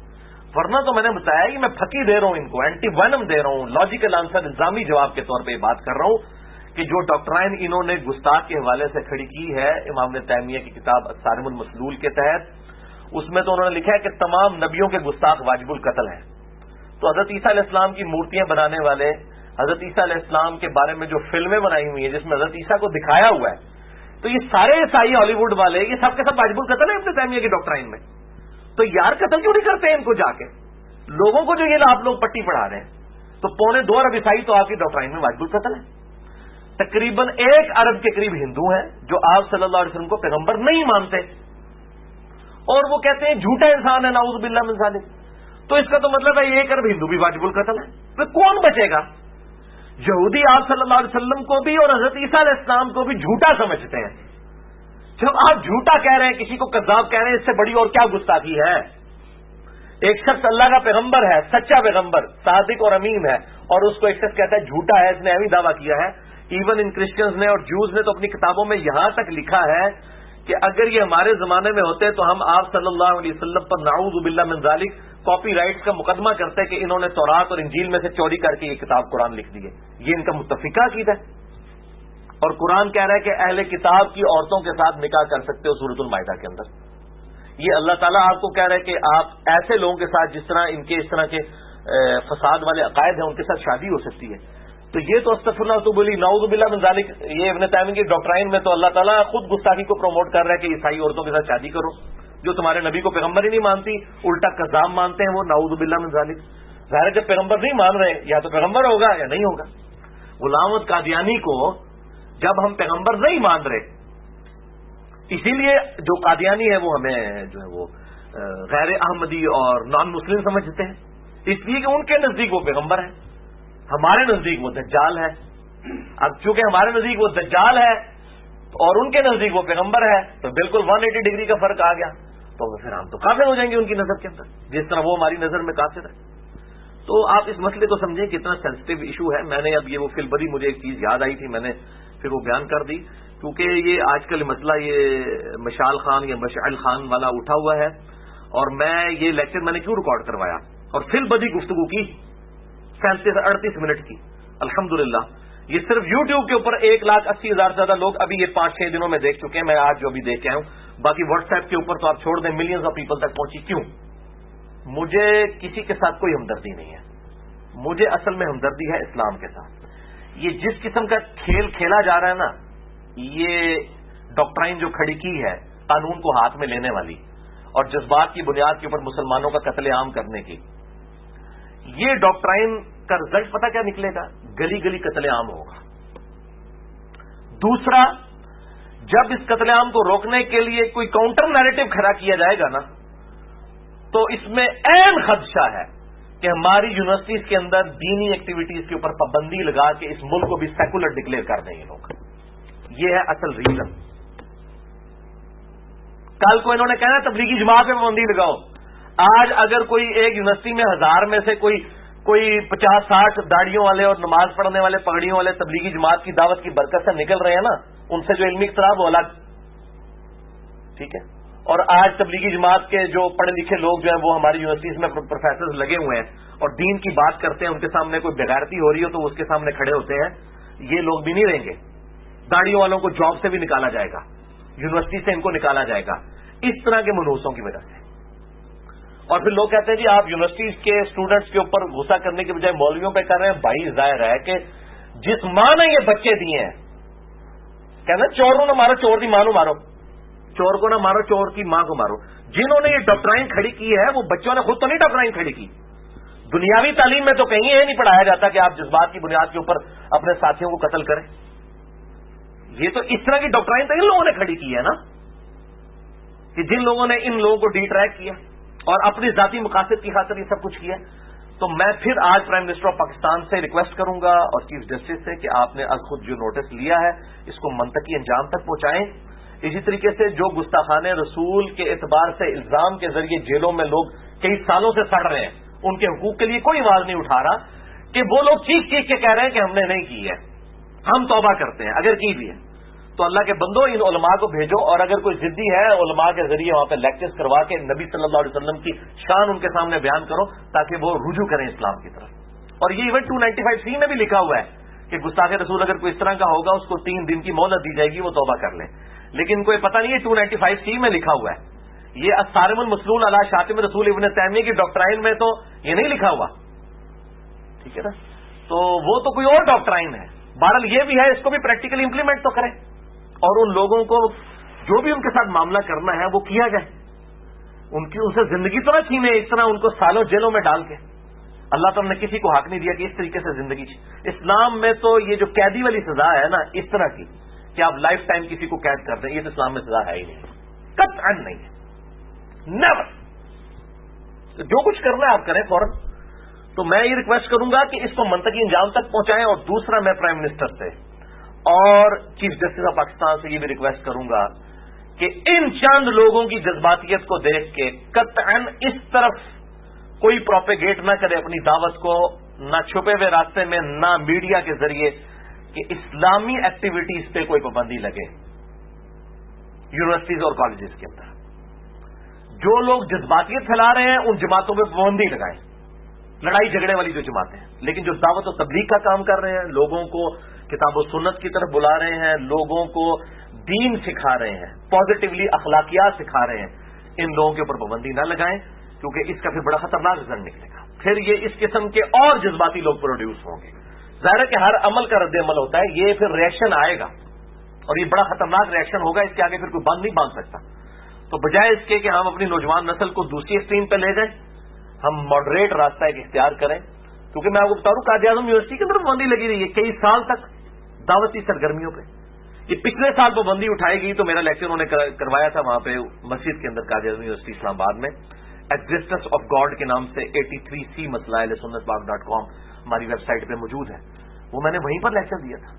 ورنہ تو میں نے بتایا کہ میں پھکی دے رہا ہوں ان کو، اینٹی وینم دے رہا ہوں، لاجیکل آنسر الزامی جواب کے طور پہ یہ بات کر رہا ہوں کہ جو ڈاکٹرائن انہوں نے گستاخ کے حوالے سے کھڑی کی ہے امام ابن تیمیہ کی کتاب الصارم المسلول کے تحت، اس میں تو انہوں نے لکھا ہے کہ تمام نبیوں کے گستاخ واجب القتل ہیں. تو حضرت عیسیٰ علیہ السلام کی مورتیاں بنانے والے، حضرت عیسیٰ علیہ السلام کے بارے میں جو فلمیں بنائی ہوئی ہیں جس میں حضرت عیسیٰ کو دکھایا ہوا ہے، تو یہ سارے عیسائی ہالی ووڈ والے یہ سب کے سب واجب القتل ہیں ابن تیمیہ کی ڈاکٹرائن میں. تو یار قتل کیوں نہیں کرتے ان کو جا کے؟ لوگوں کو جو یہ آپ لوگ پٹی پڑھا رہے ہیں، تو 2.25 ارب عیسائی تو آپ کی ڈاکٹرائن میں واجب القتل ہے. تقریباً 1 ارب کے قریب ہندو ہیں جو آپ صلی اللہ علیہ وسلم کو پیغمبر نہیں مانتے، اور وہ کہتے ہیں جھوٹا انسان ہے، نعوذ باللہ من ذالک. تو اس کا تو مطلب ہے 1 ارب ہندو بھی واجب القتل ہے. پھر کون بچے گا؟ یہودی آپ صلی اللہ علیہ وسلم کو بھی اور حضرت عیسیٰ علیہ السلام کو بھی جھوٹا سمجھتے ہیں. جب آپ جھوٹا کہہ رہے ہیں، کسی کو کذاب کہہ رہے ہیں، اس سے بڑی اور کیا گستاخی ہے؟ ایک شخص اللہ کا پیغمبر ہے، سچا پیغمبر، صادق اور امین ہے، اور اس کو ایک شخص کہتا ہے جھوٹا ہے. اس نے ایویں دعویٰ کیا ہے. ایون ان کرسچنز نے اور جوز نے تو اپنی کتابوں میں یہاں تک لکھا ہے کہ اگر یہ ہمارے زمانے میں ہوتے تو ہم آپ صلی اللہ علیہ وسلم پر نعوذ باللہ من ذالک کاپی رائٹس کا مقدمہ کرتے کہ انہوں نے تورات اور انجیل میں سے چوری کر کے یہ کتاب قرآن لکھ دی ہے. یہ ان کا متفقہ عقیدہ ہے. اور قرآن کہہ رہا ہے کہ اہل کتاب کی عورتوں کے ساتھ نکاح کر سکتے ہو سورۃ المائدہ کے اندر. یہ اللہ تعالیٰ آپ کو کہہ رہا ہے کہ آپ ایسے لوگوں کے ساتھ جس طرح ان کے اس طرح کے فساد والے عقائد ہیں ان کے ساتھ شادی ہو سکتی ہے. تو یہ تو استغفر اللہ تو بولی نعوذ باللہ من ذالک. یہ ابن تیمیہ کی ڈاکٹرائن میں تو اللہ تعالیٰ خود گستاخی کو پروموٹ کر رہا ہے کہ عیسائی عورتوں کے ساتھ شادی کرو جو تمہارے نبی کو پیغمبر ہی نہیں مانتی، الٹا کذاب مانتے ہیں وہ، نعوذ باللہ من ذالک. ظاہر جب پیغمبر نہیں مان رہے یا تو پیغمبر ہوگا یا نہیں ہوگا. غلام احمد قادیانی کو جب ہم پیغمبر نہیں مان رہے، اسی لیے جو قادیانی ہے وہ ہمیں جو ہے وہ غیر احمدی اور نان مسلم سمجھتے ہیں، اس لیے کہ ان کے نزدیک وہ پیغمبر ہے، ہمارے نزدیک وہ دجال ہے. اب چونکہ ہمارے نزدیک وہ دجال ہے اور ان کے نزدیک وہ پیغمبر ہے تو بالکل 180 ڈگری کا فرق آ گیا. تو پھر ہم تو کافر ہو جائیں گے ان کی نظر کے اندر، جس طرح وہ ہماری نظر میں کافر ہے. تو آپ اس مسئلے کو سمجھیں کتنا سینسٹیو ایشو ہے. میں نے اب یہ وہ فی البری مجھے ایک چیز یاد آئی تھی، میں نے پھر وہ بیان کر دی، کیونکہ یہ آج کل مسئلہ یہ مشال خان یا مشعل خان والا اٹھا ہوا ہے. اور میں یہ لیکچر میں نے کیوں ریکارڈ کروایا اور فی البدی گفتگو کی 37-38 منٹ کی. الحمدللہ یہ صرف یوٹیوب کے اوپر 1,80,000 سے زیادہ لوگ ابھی یہ 5-6 دنوں میں دیکھ چکے ہیں. میں آج جو ابھی دیکھ کے آیا ہوں، باقی واٹس ایپ کے اوپر تو آپ چھوڑ دیں، ملینز آف پیپل تک پہنچی. کیوں؟ مجھے کسی کے ساتھ کوئی ہمدردی نہیں ہے. مجھے اصل میں ہمدردی ہے اسلام کے ساتھ. یہ جس قسم کا کھیل کھیلا جا رہا ہے نا، یہ ڈاکٹرائن جو کھڑی کی ہے قانون کو ہاتھ میں لینے والی اور جذبات کی بنیاد کے اوپر مسلمانوں کا قتل عام کرنے کی، یہ ڈاکٹرائن کا رزلٹ پتہ کیا نکلے گا؟ گلی گلی قتل عام ہوگا. دوسرا، جب اس قتل عام کو روکنے کے لیے کوئی کاؤنٹر نیریٹو کھڑا کیا جائے گا نا، تو اس میں عین خدشہ ہے کہ ہماری یونیورسٹیز کے اندر دینی ایکٹیویٹیز کے اوپر پابندی لگا کے اس ملک کو بھی سیکولر ڈکلیئر کر دیں یہ لوگ. یہ ہے اصل ریزن. کل کو انہوں نے کہنا تبلیغی جماعت میں پابندی لگاؤ. آج اگر کوئی ایک یونیورسٹی میں 1000 میں سے کوئی 50-60 داڑھیوں والے اور نماز پڑھنے والے پگڑیوں والے تبلیغی جماعت کی دعوت کی برکت سے نکل رہے ہیں نا، ان سے جو علمی اختلاف وہ الگ، ٹھیک ہے. اور آج تبلیغی جماعت کے جو پڑھے لکھے لوگ جو ہیں وہ ہماری یونیورسٹیز میں پروفیسرز لگے ہوئے ہیں اور دین کی بات کرتے ہیں، ان کے سامنے کوئی بغیرتی ہو رہی ہو تو اس کے سامنے کھڑے ہوتے ہیں. یہ لوگ بھی نہیں رہیں گے. داڑھیوں والوں کو جاب سے بھی نکالا جائے گا، یونیورسٹی سے ان کو نکالا جائے گا، اس طرح کے منحوسوں کی وجہ سے. اور پھر لوگ کہتے ہیں جی آپ یونیورسٹیز کے اسٹوڈنٹس کے اوپر غصہ کرنے کے بجائے مولویوں پہ کر رہے ہیں. بھائی ظاہر ہے کہ جس ماں نے یہ بچے دیے ہیں، کہنا چوروں نہ مارو چور کی ماں کو مارو، چور کو نہ مارو چور کی ماں کو مارو. جنہوں نے یہ ڈاکٹرائن کھڑی کی ہے وہ بچوں نے خود تو نہیں ڈاکٹرائن کھڑی کی. دنیاوی تعلیم میں تو کہیں یہ نہیں پڑھایا جاتا کہ آپ جذبات کی بنیاد کے اوپر اپنے ساتھیوں کو قتل کریں. یہ تو اس طرح کی ڈاکٹرائن تو ان لوگوں نے کھڑی کی ہے نا، کہ جن لوگوں نے ان لوگوں کو ڈی ٹریک کیا اور اپنی ذاتی مقاصد کی خاطر یہ سب کچھ کیا. تو میں پھر آج پرائم منسٹر آف پاکستان سے ریکویسٹ کروں گا اور چیف جسٹس سے کہ آپ نے از خود جو نوٹس لیا ہے اس کو منطقی انجام تک پہنچائیں. اسی طریقے سے جو گستاخانِ رسول کے اعتبار سے الزام کے ذریعے جیلوں میں لوگ کئی سالوں سے سڑ رہے ہیں، ان کے حقوق کے لیے کوئی آواز نہیں اٹھا رہا، کہ وہ لوگ چیخ چیخ کے کہہ رہے ہیں کہ ہم نے نہیں کی ہے، ہم توبہ کرتے ہیں اگر کی بھی ہے. تو اللہ کے بندو ان علماء کو بھیجو، اور اگر کوئی ضدی ہے علماء کے ذریعے وہاں پہ لیکچرز کروا کے نبی صلی اللہ علیہ وسلم کی شان ان کے سامنے بیان کرو تاکہ وہ رجوع کریں اسلام کی طرف۔ اور یہ ایون 295C میں بھی لکھا ہوا ہے کہ گستاخ رسول اگر کوئی اس طرح کا ہوگا اس کو 3 دن کی مہلت دی جائے گی، وہ توبہ کر لے۔ لیکن کوئی پتہ نہیں ہے 295C میں لکھا ہوا ہے، یہ الصارم المسلول علی شاتم رسول ابن تیمیہ کی ڈاکٹرائن میں تو یہ نہیں لکھا ہوا، ٹھیک ہے نا؟ تو وہ تو کوئی اور ڈاکٹرائن ہے۔ بہرحال یہ بھی ہے، اس کو بھی پریکٹیکلی امپلیمنٹ تو کریں، اور ان لوگوں کو جو بھی ان کے ساتھ معاملہ کرنا ہے وہ کیا جائے، ان سے زندگی تو نہ چھینے اس طرح ان کو سالوں جیلوں میں ڈال کے۔ اللہ تعالیٰ نے کسی کو حق نہیں دیا کہ اس طریقے سے زندگی اسلام میں تو یہ جو قیدی والی سزا ہے نا اس طرح کی کہ آپ لائف ٹائم کسی کو قید کر دیں، یہ تو اسلام میں سزا ہے ہی نہیں، قطعاً نہیں ہے، نیور۔ جو کچھ کرنا ہے آپ کریں فوراً۔ تو میں یہ ریکویسٹ کروں گا کہ اس کو منطقی انجام تک پہنچائیں، اور دوسرا میں پرائم منسٹر سے اور چیف جسٹس آف پاکستان سے یہ بھی ریکویسٹ کروں گا کہ ان چند لوگوں کی جذباتیت کو دیکھ کے قطعاً اس طرف کوئی پروپیگیٹ نہ کرے اپنی دعوت کو، نہ چھپے ہوئے راستے میں نہ میڈیا کے ذریعے، کہ اسلامی ایکٹیویٹیز پہ کوئی پابندی لگے یونیورسٹیز اور کالجز کے اندر۔ جو لوگ جذباتیت پھیلا رہے ہیں ان جماعتوں پہ پابندی لگائیں، لڑائی جھگڑے والی جو جماعتیں ہیں، لیکن جو دعوت و تبلیغ کا کام کر رہے ہیں، لوگوں کو کتاب و سنت کی طرف بلا رہے ہیں، لوگوں کو دین سکھا رہے ہیں، پازیٹیولی اخلاقیات سکھا رہے ہیں، ان لوگوں کے اوپر پابندی نہ لگائیں، کیونکہ اس کا پھر بڑا خطرناک رزلٹ نکلے گا۔ پھر یہ اس قسم کے اور جذباتی لوگ پروڈیوس ہوں گے۔ ظاہر ہے کہ ہر عمل کا رد عمل ہوتا ہے، یہ پھر ریئیکشن آئے گا اور یہ بڑا خطرناک ریئیکشن ہوگا، اس کے آگے پھر کوئی بند نہیں باندھ سکتا۔ تو بجائے اس کے کہ ہم اپنی نوجوان نسل کو دوسری ایکسٹریم پہ لے جائیں، ہم ماڈریٹ راستہ ایک اختیار کریں، کیونکہ میں آپ کو بتا دوں قائد اعظم یونیورسٹی کے اندر پابندی لگی رہی ہے کئی سال تک دعوتی سرگرمیوں پہ۔ یہ پچھلے سال پابندی اٹھائی گئی تو میرا لیکچر انہوں نے کروایا تھا وہاں پہ مسجد کے اندر قائد اعظم یونیورسٹی اسلام آباد میں، ایگزسٹنس آف گاڈ کے نام سے 83C مسائل sunnatpاک.com ہماری ویب سائٹ پہ موجود ہے، وہ میں نے وہیں پر لیکچر دیا تھا۔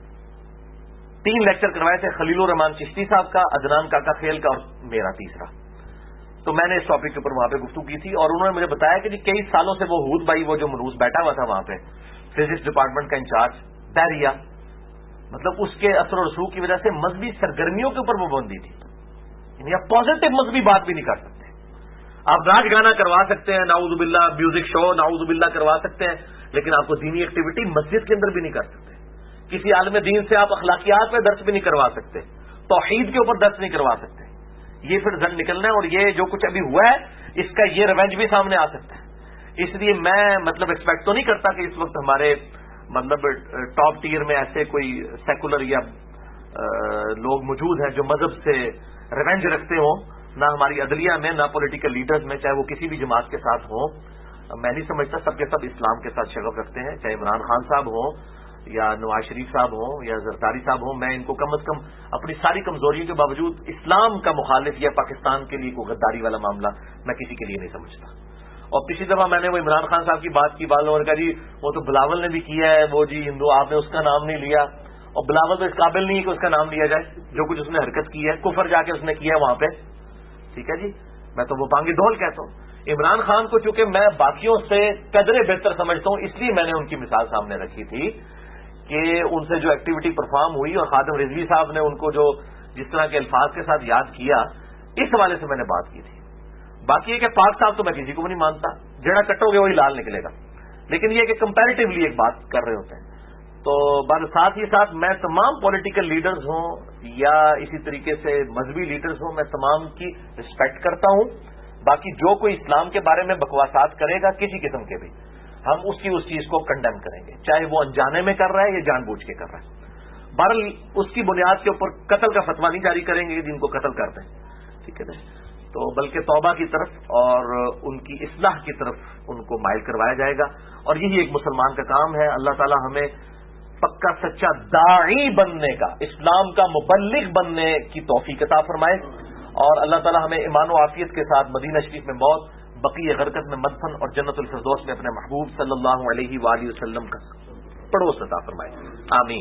3 لیکچر کروائے تھے، خلیل الرحمان چشتی صاحب کا، عدنان کاکا خیل کا، اور میرا تیسرا۔ تو میں نے اس ٹاپک کے اوپر وہاں پہ گفتگو کی تھی، اور انہوں نے مجھے بتایا کہ کئی سالوں سے وہ ہود بھائی، وہ جو مروز بیٹھا ہوا تھا وہاں پہ فزکس ڈپارٹمنٹ کا انچارج دہریا، مطلب اس کے اثر و رسوخ کی وجہ سے مذہبی سرگرمیوں کے اوپر پابندی تھی، یعنی آپ پازیٹو مذہبی بات بھی نہیں کر سکتے، آپ ناچ گانا کروا سکتے ہیں، نعوذ باللہ میوزک شو نعوذ باللہ کروا سکتے ہیں، لیکن آپ کو دینی ایکٹیویٹی مسجد کے اندر بھی نہیں کر سکتے۔ کسی عالم دین سے آپ اخلاقیات پہ درس بھی نہیں کروا سکتے، توحید کے اوپر درس نہیں کروا سکتے۔ یہ پھر رزلٹ نکلنا ہے، اور یہ جو کچھ ابھی ہوا ہے اس کا یہ ریونج بھی سامنے آ سکتا ہے۔ اس لیے میں مطلب ایکسپیکٹ تو نہیں کرتا کہ اس وقت ہمارے مطلب ٹاپ ٹیئر میں ایسے کوئی سیکولر یا لوگ موجود ہیں جو مذہب سے ریونج رکھتے ہوں، نہ ہماری عدلیہ میں، نہ پولیٹیکل لیڈرز میں، چاہے وہ کسی بھی جماعت کے ساتھ ہوں۔ میں نہیں سمجھتا، سب کے سب اسلام کے ساتھ شغف رکھتے ہیں، چاہے عمران خان صاحب ہوں یا نواز شریف صاحب ہوں یا زرداری صاحب ہوں۔ میں ان کو کم از کم اپنی ساری کمزوریوں کے باوجود اسلام کا مخالف یا پاکستان کے لیے کوئی غداری والا معاملہ میں کسی کے لیے نہیں سمجھتا۔ اور پچھلی دفعہ میں نے وہ عمران خان صاحب کی بات کی، بالوں اور کہا جی وہ تو بلاول نے بھی کیا ہے، وہ جی ہندو، آپ نے اس کا نام نہیں لیا، اور بلاول تو اس قابل نہیں ہے کہ اس کا نام لیا جائے، جو کچھ اس نے حرکت کی ہے، کفر جا کے اس نے کیا ہے وہاں پہ، ٹھیک ہے جی، میں تو وہ بانگی ڈھول کہتا ہوں۔ عمران خان کو چونکہ میں باقیوں سے قدرے بہتر سمجھتا ہوں، اس لیے میں نے ان کی مثال سامنے رکھی تھی کہ ان سے جو ایکٹیویٹی پرفارم ہوئی، اور خادم رضوی صاحب نے ان کو جو جس طرح کے الفاظ کے ساتھ یاد کیا، اس حوالے سے میں نے بات کی تھی۔ باقی یہ کہ پاک صاحب تو میں کسی کو بھی نہیں مانتا، جڑا کٹو گے وہی لال نکلے گا، لیکن یہ کہ کمپیریٹیولی ایک بات کر رہے ہوتے ہیں۔ تو ساتھ ہی ساتھ میں تمام پولیٹیکل لیڈرز ہوں یا اسی طریقے سے مذہبی لیڈرز ہوں، میں تمام کی رسپیکٹ کرتا ہوں۔ باقی جو کوئی اسلام کے بارے میں بکواسات کرے گا کسی قسم کے بھی، ہم اس چیز کو کنڈیم کریں گے، چاہے وہ انجانے میں کر رہا ہے یا جان بوجھ کے کر رہا ہے۔ بہرحال اس کی بنیاد کے اوپر قتل کا فتویٰ نہیں جاری کریں گے جن کو قتل کرتے ہیں، ٹھیک ہے نا، تو بلکہ توبہ کی طرف اور ان کی اصلاح کی طرف ان کو مائل کروایا جائے گا، اور یہی ایک مسلمان کا کام ہے۔ اللہ تعالی ہمیں پکا سچا داعی بننے کا، اسلام کا مبلغ بننے کی توفیق عطا فرمائے، اور اللہ تعالی ہمیں ایمان و عافیت کے ساتھ مدینہ شریف میں موت، بقیہ غرقت میں مدفن، اور جنت الفردوس میں اپنے محبوب صلی اللہ علیہ وآلہ وسلم کا پڑوس عطا فرمائے، آمین۔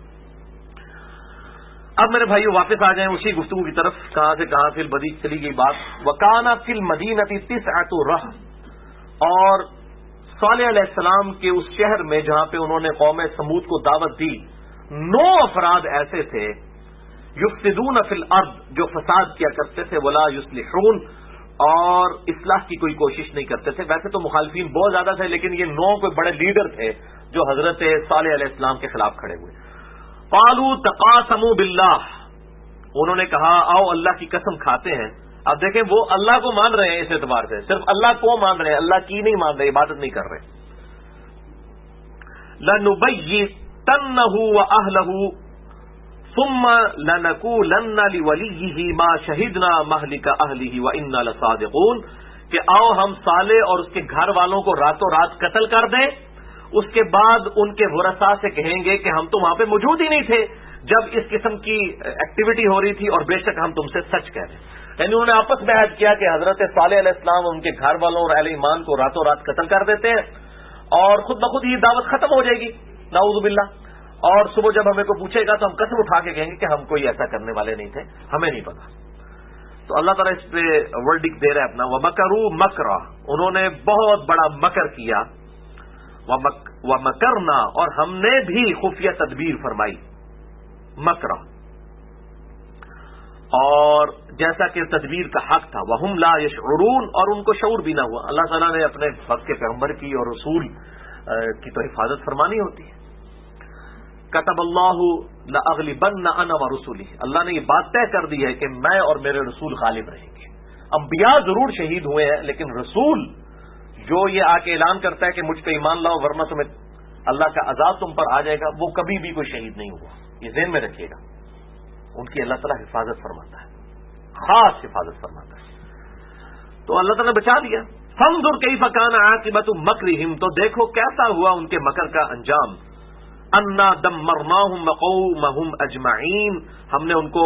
اب میرے بھائیو واپس آ جائیں اسی گفتگو کی طرف، کہاں سے کہاں فی البدیع چلی گئی بات۔ وَكَانَ فِي الْمَدِينَةِ تِسْعَةُ رَهْطٍ، اور صالح علیہ السلام کے اس شہر میں جہاں پہ انہوں نے قوم سمود کو دعوت دی، 9 افراد ایسے تھے یفسدون فی الارض، جو فساد کیا کرتے تھے، ولا یصلحون، اور اصلاح کی کوئی کوشش نہیں کرتے تھے. ویسے تو مخالفین بہت زیادہ تھے، لیکن یہ 9 کوئی بڑے لیڈر تھے جو حضرت صالح علیہ السلام کے خلاف کھڑے ہوئے. قالوا تقاسموا باللہ، انہوں نے کہا آؤ اللہ کی قسم کھاتے ہیں. اب دیکھیں وہ اللہ کو مان رہے ہیں، اس اعتبار سے صرف اللہ کو مان رہے ہیں، اللہ کی نہیں مان رہے، عبادت نہیں کر رہے. لَنُبَيِّتَنَّهُ وَأَهْلَهُ ثُمَّ لَنَقُولَنَّ لِوَلِيِّهِ مَا شَهِدْنَا مَهْلِكَ أَهْلِهِ وَإِنَّا لَصَادِقُونَ، کہ آؤ ہم صالح اور اس کے گھر والوں کو راتوں رات قتل کر دیں، اس کے بعد ان کے ورثاء سے کہیں گے کہ ہم تو وہاں پہ موجود ہی نہیں تھے جب اس قسم کی ایکٹیویٹی ہو رہی تھی، اور بے شک ہم تم سے سچ کہہ رہے ہیں. یعنی انہوں نے آپس میں عہد کیا کہ حضرت صالح علیہ السلام ان کے گھر والوں اور اہل ایمان کو راتوں رات قتل کر دیتے ہیں، اور خود بخود یہ دعوت ختم ہو جائے گی، نعوذ باللہ. اور صبح جب ہمیں کو پوچھے گا تو ہم قسم اٹھا کے کہیں گے کہ ہم کوئی ایسا کرنے والے نہیں تھے، ہمیں نہیں پتا. تو اللہ تعالیٰ اس پہ ورڈکٹ دے رہا ہے اپنا، وَمَكَرُوا مَكْرًا، انہوں نے بہت بڑا مکر کیا، وَمَكَرْنَا، اور ہم نے بھی خفیہ تدبیر فرمائی، مکرا، اور جیسا کہ تدبیر کا حق تھا. وَهُمْ لَا يَشْعُرُونَ، اور ان کو شعور بھی نہ ہوا. اللہ تعالیٰ نے اپنے وقت کے پیغمبر کی اور رسول کی تو حفاظت فرمانی ہوتی ہے. كَتَبَ اللَّهُ لَأَغْلِبَنَّ أَنَا وَرُسُلِي، اللہ نے یہ بات طے کر دی ہے کہ میں اور میرے رسول غالب رہیں گے. انبیاء ضرور شہید ہوئے ہیں، لیکن رسول جو یہ آ کے اعلان کرتا ہے کہ مجھ پہ ایمان لاؤ ورنہ تمہیں اللہ کا عذاب تم پر آ جائے گا، وہ کبھی بھی کوئی شہید نہیں ہوا. یہ ذہن میں رکھیے گا، ان کی اللہ تعالیٰ حفاظت فرماتا ہے، خاص حفاظت فرماتا ہے. تو اللہ تعالیٰ نے بچا دیا. فانظر کیف کان عاقبۃ مکرہم، تو دیکھو کیسا ہوا ان کے مکر کا انجام. انا دمرناہم وقومہم اجمعین، ہم نے ان کو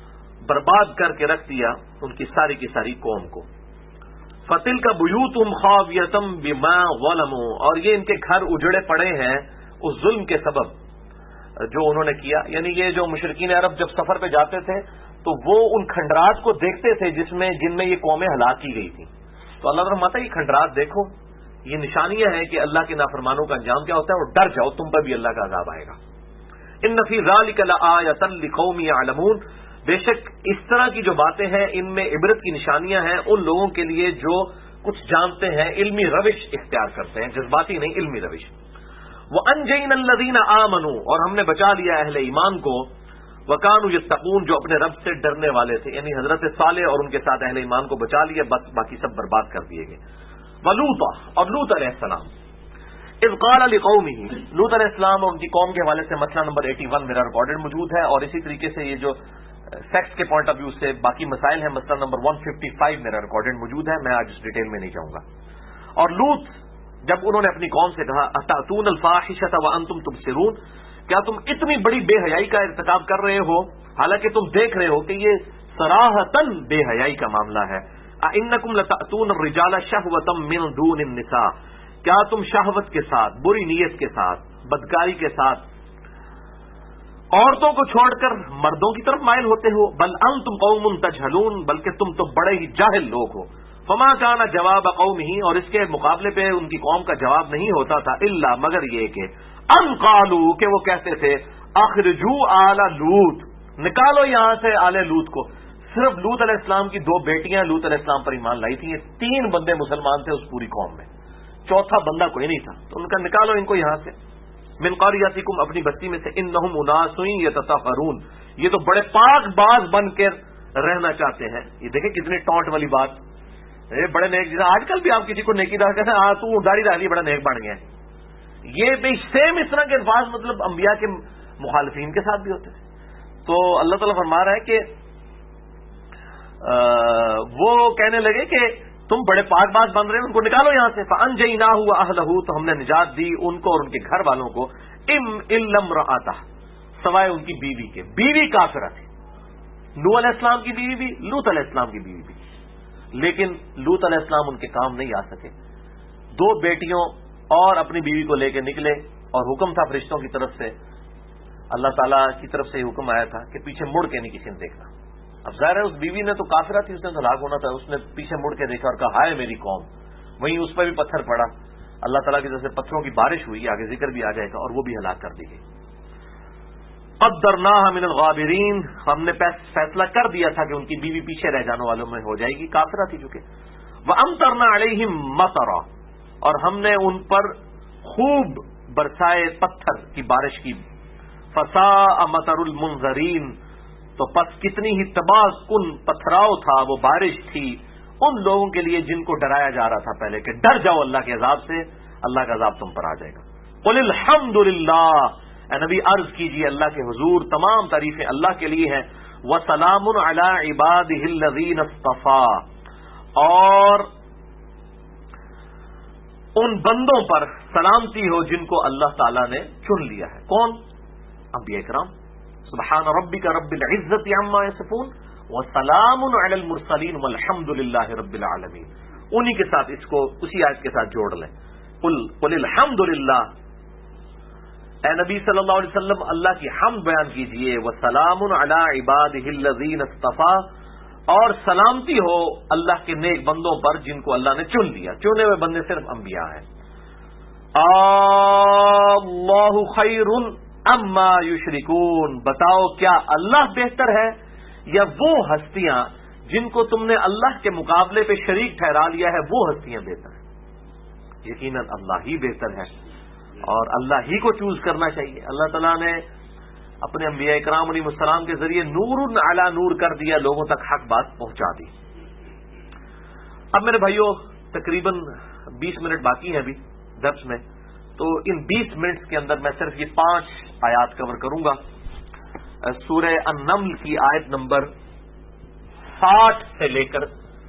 برباد کر کے رکھ دیا، ان کی ساری قوم کو. فتلک بیوتہم خاویۃ بما ظلموا، اور یہ ان کے گھر اجڑے پڑے ہیں اس ظلم کے سبب جو انہوں نے کیا. یعنی یہ جو مشرکین عرب جب سفر پہ جاتے تھے تو وہ ان کھنڈرات کو دیکھتے تھے جن میں یہ قومیں ہلاک کی گئی تھیں. تو اللہ تعالیٰ فرماتا ہے یہ کھنڈرات دیکھو، یہ نشانیاں ہیں کہ اللہ کے نافرمانوں کا انجام کیا ہوتا ہے، اور ڈر جاؤ، تم پر بھی اللہ کا عذاب آئے گا. ان فی ذلک لآیۃ لقوم یعلمون، بے شک اس طرح کی جو باتیں ہیں ان میں عبرت کی نشانیاں ہیں ان لوگوں کے لیے جو کچھ جانتے ہیں، علمی روش اختیار کرتے ہیں، جذباتی نہیں، علمی روش. وَأَنْجَيْنَا الَّذِينَ آمَنُوا، اور ہم نے بچا لیا اہل ایمان کو، وَكَانُوا يَتَّقُونَ، جو اپنے رب سے ڈرنے والے تھے. یعنی حضرت صالح اور ان کے ساتھ اہل ایمان کو بچا لیا، بس باقی سب برباد کر دیے گئے. وَلُوطًا، اور لوط علیہ السلام، اذ قال لقومه، لوط علیہ السلام اور ان کی قوم کے حوالے سے مسئلہ نمبر 81 میرا ریکارڈڈ موجود ہے، اور اسی طریقے سے یہ جو سیکس کے پوائنٹ آف ویو سے باقی مسائل ہیں، مسئلہ نمبر 155 میرا ریکارڈڈ موجود ہے، میں آج اس ڈیٹیل میں نہیں جاؤں گا. اور لوط جب انہوں نے اپنی قوم سے کہا اتاتون الفاحشۃ وانتم تبصرون، کیا تم اتنی بڑی بے حیائی کا ارتکاب کر رہے ہو حالانکہ تم دیکھ رہے ہو کہ یہ صراحتاً بے حیائی کا معاملہ ہے. انکم لتاتون الرجال شہوۃ من دون النساء، کیا تم شہوت کے ساتھ، بری نیت کے ساتھ، بدکاری کے ساتھ عورتوں کو چھوڑ کر مردوں کی طرف مائل ہوتے ہو. بل انتم قوم تجہلون، بلکہ تم تو بڑے ہی جاہل لوگ ہو. فما کان جواب قومہ، اور اس کے مقابلے پہ ان کی قوم کا جواب نہیں ہوتا تھا الا مگر یہ کہ ان قالوا، کہ وہ کہتے تھے اخرجوا آل لوط، نکالو یہاں سے آل لوط کو. صرف لوط علیہ السلام کی 2 بیٹیاں لوط علیہ السلام پر ایمان لائی تھیں، 3 بندے مسلمان تھے اس پوری قوم میں، 4تھا بندہ کوئی نہیں تھا. تو ان کا نکالو ان کو یہاں سے. من قریتکم، اپنی بستی میں سے. انہم اناس یتطہرون، یہ تو بڑے پاک باز بن کر رہنا چاہتے ہیں. یہ دیکھیں کتنی ٹونٹ والی بات، بڑے نیک. جیسا آج کل بھی آپ کسی کو نیکی دار کہتے ہیں ہاں تو داڑھی ڈالی بڑا نیک بن گیا. یہ بھی سیم اس طرح کے الفاظ مطلب انبیاء کے مخالفین کے ساتھ بھی ہوتے تھے. تو اللہ تعالیٰ فرما رہا ہے کہ وہ کہنے لگے کہ تم بڑے پاک باز بن رہے ہیں، ان کو نکالو یہاں سے. فانجیناہ واہلہ، تو ہم نے نجات دی ان کو اور ان کے گھر والوں کو. الا امرأتہ، سوائے ان کی بیوی کے. بیوی کافرہ تھی، نوح علیہ السلام کی بیوی بھی، لوط علیہ السلام کی بیوی بھی. لیکن لوط علیہ السلام ان کے کام نہیں آ سکے. 2 بیٹیوں اور اپنی بیوی کو لے کے نکلے، اور حکم تھا فرشتوں کی طرف سے، اللہ تعالیٰ کی طرف سے حکم آیا تھا کہ پیچھے مڑ کے نہیں کسی نے دیکھنا. اب ظاہر ہے اس بیوی نے تو کافرہ تھی، اس نے تو ہلاک ہونا تھا، اس نے پیچھے مڑ کے دیکھا اور کہا ہائے میری قوم. وہیں اس پہ بھی پتھر پڑا، اللہ تعالیٰ کی طرف سے پتھروں کی بارش ہوئی، آگے ذکر بھی آ جائے گا، اور وہ بھی ہلاک کر دی گئی. قدرناها من الغابرین، ہم نے فیصلہ کر دیا تھا کہ ان کی بیوی پیچھے رہ جانے والوں میں ہو جائے گی، کافرہ تھی چونکہ. وَأَمْطَرْنَا عَلَيْهِمْ مَطَرًا، اور ہم نے ان پر خوب برسائے پتھر کی بارش کی. فَسَاءَ مَطَرُ الْمُنذَرِينَ، تو پس کتنی ہی تباہ کن پتھراؤ تھا وہ بارش تھی ان لوگوں کے لیے جن کو ڈرایا جا رہا تھا پہلے کہ ڈر جاؤ اللہ کے عذاب سے، اللہ کا عذاب تم پر آ جائے گا. قُلِ الْحَمْدُ لِلَّهِ، اے نبی عرض کیجئے اللہ کے حضور تمام تعریفیں اللہ کے لیے ہیں. وَسَلَامٌ عَلَىٰ عِبَادِهِ الَّذِينَ اصْطَفَىٰ، اور ان بندوں پر سلامتی ہو جن کو اللہ تعالیٰ نے چن لیا ہے. کون؟ انبیاء کرام. سبحان ربک رب العزت عما یصفون وسلام علی المرسلین والحمد للہ رب العالمین. انہی کے ساتھ اس کو اسی آیت کے ساتھ جوڑ لیں. قل الحمد للہ، اے نبی صلی اللہ علیہ وسلم اللہ کی حمد بیان کیجئے. وسلام علی عبادہ الذین اصطفیٰ، اور سلامتی ہو اللہ کے نیک بندوں پر جن کو اللہ نے چن لیا. چنے ہوئے بندے صرف انبیاء ہیں. اللہ خیر اما یشرکون، بتاؤ کیا اللہ بہتر ہے یا وہ ہستیاں جن کو تم نے اللہ کے مقابلے پہ شریک ٹھہرا لیا ہے وہ ہستیاں بہتر ہیں؟ یقیناً اللہ ہی بہتر ہے اور اللہ ہی کو چوز کرنا چاہیے. اللہ تعالیٰ نے اپنے انبیاء کرام علیہ السلام کے ذریعے نور علی نور کر دیا، لوگوں تک حق بات پہنچا دی. اب میرے بھائیوں تقریباً 20 منٹ باقی ہیں ابھی درس میں، تو ان 20 منٹس کے اندر میں صرف یہ 5 آیات کور کروں گا. سورہ النمل کی آیت نمبر 60 سے لے کر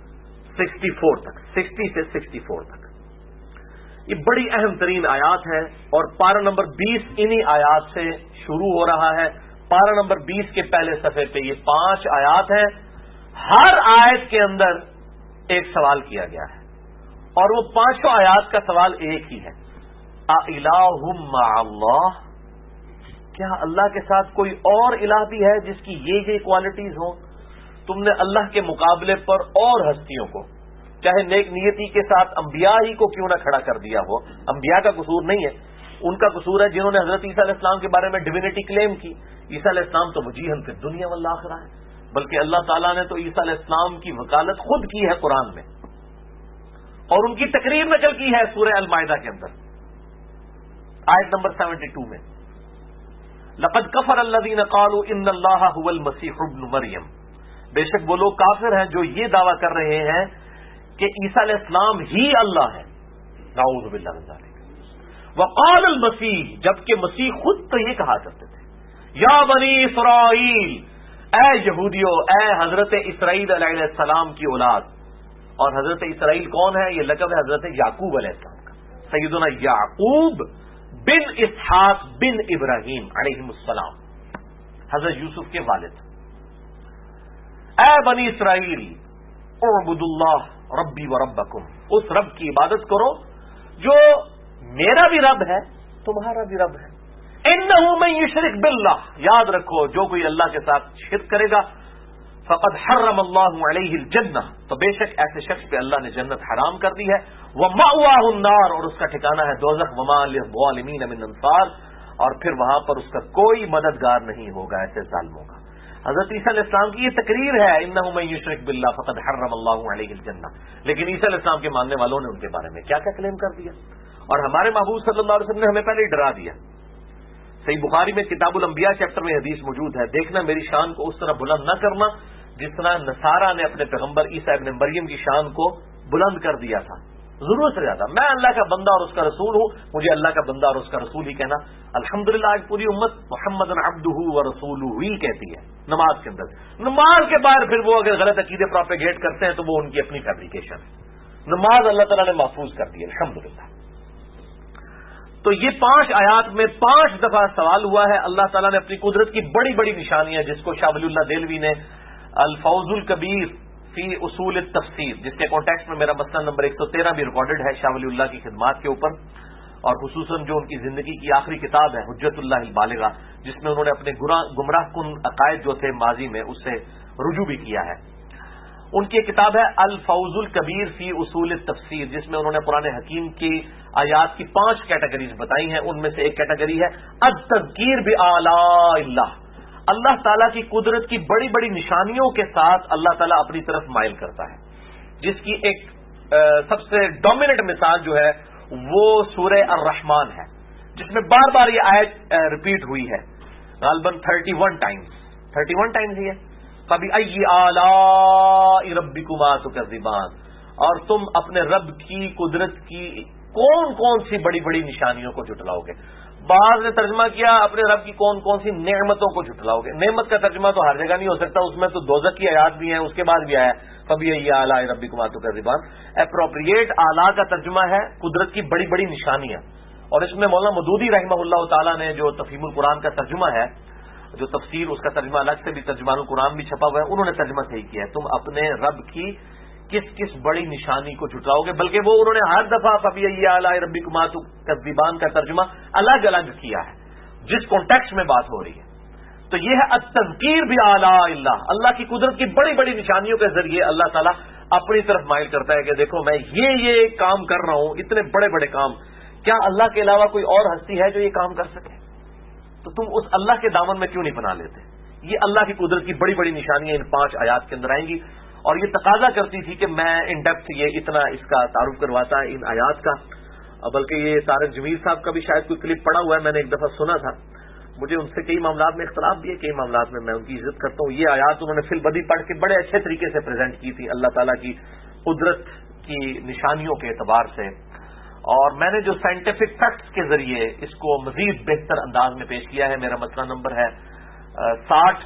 64 تک، 60 سے 64 تک. یہ بڑی اہم ترین آیات ہے اور پارہ نمبر 20 انہی آیات سے شروع ہو رہا ہے. پارہ نمبر 20 کے پہلے صفحے پہ یہ 5 آیات ہیں. ہر آیت کے اندر ایک سوال کیا گیا ہے اور وہ 5 آیات کا سوال ایک ہی ہے، اِلَٰهٌ مَّعَ اللَّهِ، کیا اللہ کے ساتھ کوئی اور الہ بھی ہے جس کی یہ کوالٹیز ہوں؟ تم نے اللہ کے مقابلے پر اور ہستیوں کو، چاہے نیک نیتی کے ساتھ انبیاء ہی کو کیوں نہ کھڑا کر دیا ہو، انبیاء کا قصور نہیں ہے، ان کا قصور ہے جنہوں نے حضرت عیسیٰ علیہ السلام کے بارے میں ڈیوینٹی کلیم کی. عیسیٰ علیہ السلام تو وجیہاً فی الدنیا والآخرہ ہے، بلکہ اللہ تعالیٰ نے تو عیسیٰ علیہ السلام کی وکالت خود کی ہے قرآن میں، اور ان کی تقریر نقل کی ہے سورہ المائدہ کے اندر آیت نمبر 72 میں. لقد کفر الذین قالوا ان اللہ هو المسیح ابن مریم، بے شک وہ لوگ کافر ہیں جو یہ دعویٰ کر رہے ہیں کہ عیسیٰ علیہ السلام ہی اللہ ہے. نعوذ باللہ من ذلک. وقال المسیح، جبکہ مسیح خود تو یہ کہا کرتے تھے، یا بنی اسرائیل، اے یہودیو، اے حضرت اسرائیل علیہ السلام کی اولاد. اور حضرت اسرائیل کون ہے؟ یہ لقب ہے حضرت یعقوب علیہ السلام کا. سیدنا یعقوب بن اسحاق بن ابراہیم علیہ السلام، حضرت یوسف کے والد. اے بنی اسرائیل، اعبدوا اللہ ربی و ربکم، اس رب کی عبادت کرو جو میرا بھی رب ہے تمہارا بھی رب ہے. انہ من یشرک باللہ، یاد رکھو جو کوئی اللہ کے ساتھ شرک کرے گا فقد حرم اللہ علیہ الجنہ، تو بے شک ایسے شخص پہ اللہ نے جنت حرام کر دی ہے. ومأواہ النار، اور اس کا ٹھکانہ ہے دوزخ. وما للظالمین من انصار، اور پھر وہاں پر اس کا کوئی مددگار نہیں ہوگا ایسے ظالموں کا. حضرت عیسیٰ علیہ السلام کی یہ تقریر ہے، انہ من یشرک باللہ فقد حرم اللہ علیہ الجنہ. لیکن عیسیٰ علیہ السلام کے ماننے والوں نے ان کے بارے میں کیا کیا کلیم کر دیا، اور ہمارے محبوب صلی اللہ علیہ وسلم نے ہمیں پہلے ہی ڈرا دیا. صحیح بخاری میں کتاب الانبیاء چیپٹر میں حدیث موجود ہے، دیکھنا میری شان کو اس طرح بلند نہ کرنا جس طرح نصارہ نے اپنے پیغمبر عیسیٰ ابن مریم کی شان کو بلند کر دیا تھا ضرورت سے زیادہ. میں اللہ کا بندہ اور اس کا رسول ہوں، مجھے اللہ کا بندہ اور اس کا رسول ہی کہنا. الحمدللہ آج پوری امت محمد عبدہ و رسولہ ہی کہتی ہے نماز کے اندر. نماز کے باہر پھر وہ اگر غلط عقیدے پروپیگیٹ کرتے ہیں تو وہ ان کی اپنی فیبریکیشن ہے. نماز اللہ تعالیٰ نے محفوظ کر دی ہے الحمدللہ. تو یہ 5 آیات میں 5 دفعہ سوال ہوا ہے. اللہ تعالیٰ نے اپنی قدرت کی بڑی بڑی نشانیاں، جس کو شاہ ولی اللہ دہلوی نے الفوز الکبیر فی اصول التفسیر، جس کے کانٹیکسٹ میں میرا مسئلہ نمبر 113 بھی ریکارڈڈ ہے شاہ ولی اللہ کی خدمات کے اوپر، اور خصوصاً جو ان کی زندگی کی آخری کتاب ہے حجت اللہ البالغہ، جس میں انہوں نے اپنے گمراہ کن عقائد جو تھے ماضی میں اس سے رجوع بھی کیا ہے. ان کی کتاب ہے الفوز الکبیر فی اصول التفسیر، جس میں انہوں نے قرآن حکیم کی آیات کی 5 کیٹیگریز بتائی ہیں. ان میں سے ایک کیٹیگری ہے التذکیر بآلاء اللہ، اللہ تعالیٰ کی قدرت کی بڑی بڑی نشانیوں کے ساتھ اللہ تعالیٰ اپنی طرف مائل کرتا ہے، جس کی ایک سب سے ڈومیننٹ مثال جو ہے وہ سورہ الرحمن ہے، جس میں بار بار یہ آیت ریپیٹ ہوئی ہے، غالباً 31 ٹائمز ہی ہے، کبھی ای آلاء ربکما تکذبان، اور تم اپنے رب کی قدرت کی کون کون سی بڑی بڑی نشانیوں کو جھٹلاؤ گے۔ بعض نے ترجمہ کیا اپنے رب کی کون کون سی نعمتوں کو جھٹلاؤ گے۔ نعمت کا ترجمہ تو ہر جگہ نہیں ہو سکتا، اس میں تو دوزخ کی آیات بھی ہیں، اس کے بعد بھی آیا کبھی ای آلاء ربکما تکذبان۔ اپروپریٹ آلاء کا ترجمہ ہے قدرت کی بڑی بڑی نشانیاں، اور اس میں مولانا مودودی رحمہ اللہ تعالیٰ نے جو تفہیم القرآن کا ترجمہ ہے، جو تفسیر اس کا ترجمہ الگ سے بھی ترجمان القرآن بھی چھپا ہوا ہے، انہوں نے ترجمہ صحیح کیا ہے، تم اپنے رب کی کس کس بڑی نشانی کو جھٹلاؤ گے، بلکہ وہ انہوں نے ہر دفعہ کبھی ای آلاء ربکما تکذبان کا ترجمہ الگ الگ کیا ہے جس کانٹیکسٹ میں بات ہو رہی ہے۔ تو یہ ہے التذکیر بآلاء اللہ، اللہ کی قدرت کی بڑی بڑی نشانیوں کے ذریعے اللہ تعالیٰ اپنی طرف مائل کرتا ہے کہ دیکھو میں یہ کام کر رہا ہوں، اتنے بڑے بڑے کام، کیا اللہ کے علاوہ کوئی اور ہستی ہے جو یہ کام کر سکے؟ تو تم اس اللہ کے دامن میں کیوں نہیں بنا لیتے؟ یہ اللہ کی قدرت کی بڑی بڑی نشانیاں ان 5 آیات کے اندر آئیں گی، اور یہ تقاضا کرتی تھی کہ میں ان ڈیپتھ یہ اتنا اس کا تعارف کرواتا ہے ان آیات کا، بلکہ یہ طارق جمیل صاحب کا بھی شاید کوئی کلپ پڑا ہوا ہے، میں نے ایک دفعہ سنا تھا، مجھے ان سے کئی معاملات میں اختلاف بھی ہے، کئی معاملات میں میں ان کی عزت کرتا ہوں۔ یہ آیات انہوں نے فی البدی پڑھ کے بڑے اچھے طریقے سے پریزنٹ کی تھی اللہ تعالیٰ کی قدرت کی نشانیوں کے اعتبار سے، اور میں نے جو سائنٹیفک فیکٹس کے ذریعے اس کو مزید بہتر انداز میں پیش کیا ہے۔ میرا مسئلہ نمبر ہے 60،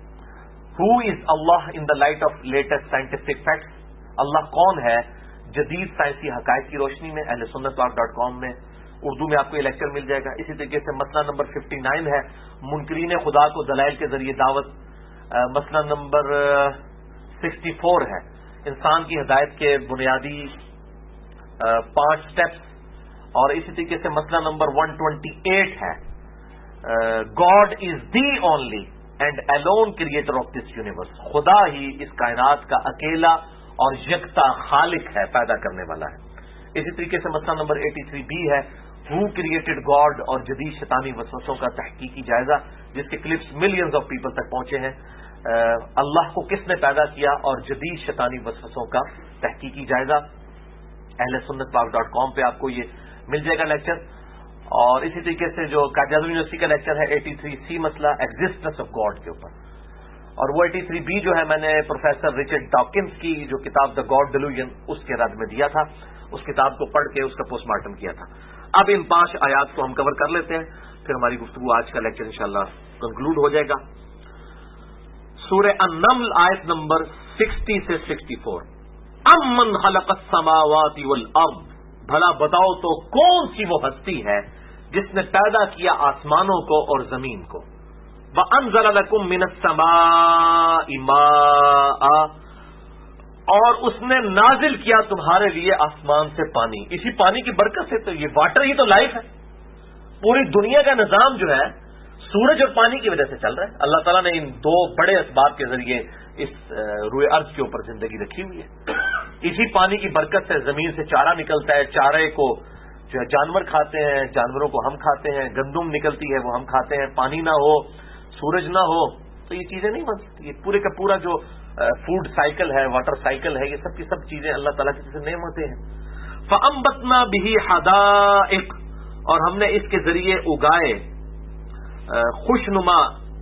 who is Allah in the light of latest scientific facts, اللہ کون ہے جدید سائنسی حقائق کی روشنی میں، اہل سنت پاک.com میں اردو میں آپ کو یہ لیکچر مل جائے گا۔ اسی طریقے سے مسئلہ نمبر 59 ہے منکرین خدا کو دلائل کے ذریعے دعوت، مسئلہ نمبر 64 ہے انسان کی ہدایت کے بنیادی 5 سٹیپس، اور اسی طریقے سے مسئلہ نمبر 128 ہے God is the only and alone creator of this universe, خدا ہی اس کائنات کا اکیلا اور یکتا خالق ہے، پیدا کرنے والا ہے۔ اسی طریقے سے مسئلہ نمبر 83 بھی ہے ہو کریٹڈ گاڈ، اور جدید شیطانی وسوسوں کا تحقیقی جائزہ، جس کے کلپس ملینز آف پیپل تک پہنچے ہیں۔ اللہ کو کس نے پیدا کیا اور جدید شیطانی وسوسوں کا تحقیقی جائزہ، اہل سنت پاک.com پہ آپ کو یہ مل جائے گا لیکچر۔ اور اسی طریقے سے جو قائد اعظم یونیورسٹی کا لیکچر ہے 83C مسئلہ ایگزسٹنس آف گاڈ کے اوپر، اور وہ 83B جو ہے میں نے پروفیسر رچرڈ ڈاکنز کی جو کتاب دا گاڈ ڈیلوژن اس کے رد میں دیا تھا، اس کتاب کو پڑھ کے اس کا پوسٹ مارٹم کیا تھا۔ اب ان 5 آیات کو ہم کور کر لیتے ہیں، پھر ہماری گفتگو آج کا لیکچر انشاءاللہ کنکلوڈ ہو جائے گا۔ سورہ النمل آیت نمبر 60 سے 64، امن خلق السماوات والارض، بھلا بتاؤ تو کون سی وہ ہستی ہے جس نے پیدا کیا آسمانوں کو اور زمین کو، وَأَنزَلَ لَكُم مِّنَ السَّمَاءِ مَاءً، اور اس نے نازل کیا تمہارے لیے آسمان سے پانی، اسی پانی کی برکت سے، تو یہ واٹر ہی تو لائف ہے، پوری دنیا کا نظام جو ہے سورج اور پانی کی وجہ سے چل رہا ہے۔ اللہ تعالیٰ نے ان 2 بڑے اسباب کے ذریعے اس روئے ارض کے اوپر زندگی رکھی ہوئی ہے۔ اسی پانی کی برکت سے زمین سے چارہ نکلتا ہے، چارے کو جو ہے جانور کھاتے ہیں، جانوروں کو ہم کھاتے ہیں، گندم نکلتی ہے وہ ہم کھاتے ہیں، پانی نہ ہو، سورج نہ ہو تو یہ چیزیں نہیں بن سکتی۔ یہ پورے کا پورا جو فوڈ سائیکل ہے، واٹر سائیکل ہے، یہ سب کی سب چیزیں اللہ تعالیٰ کی نعمتیں ہیں۔ فَأَنبَتْنَا بِهِ حَدَائِقَ، اور ہم نے اس کے ذریعے اگائے خوشنما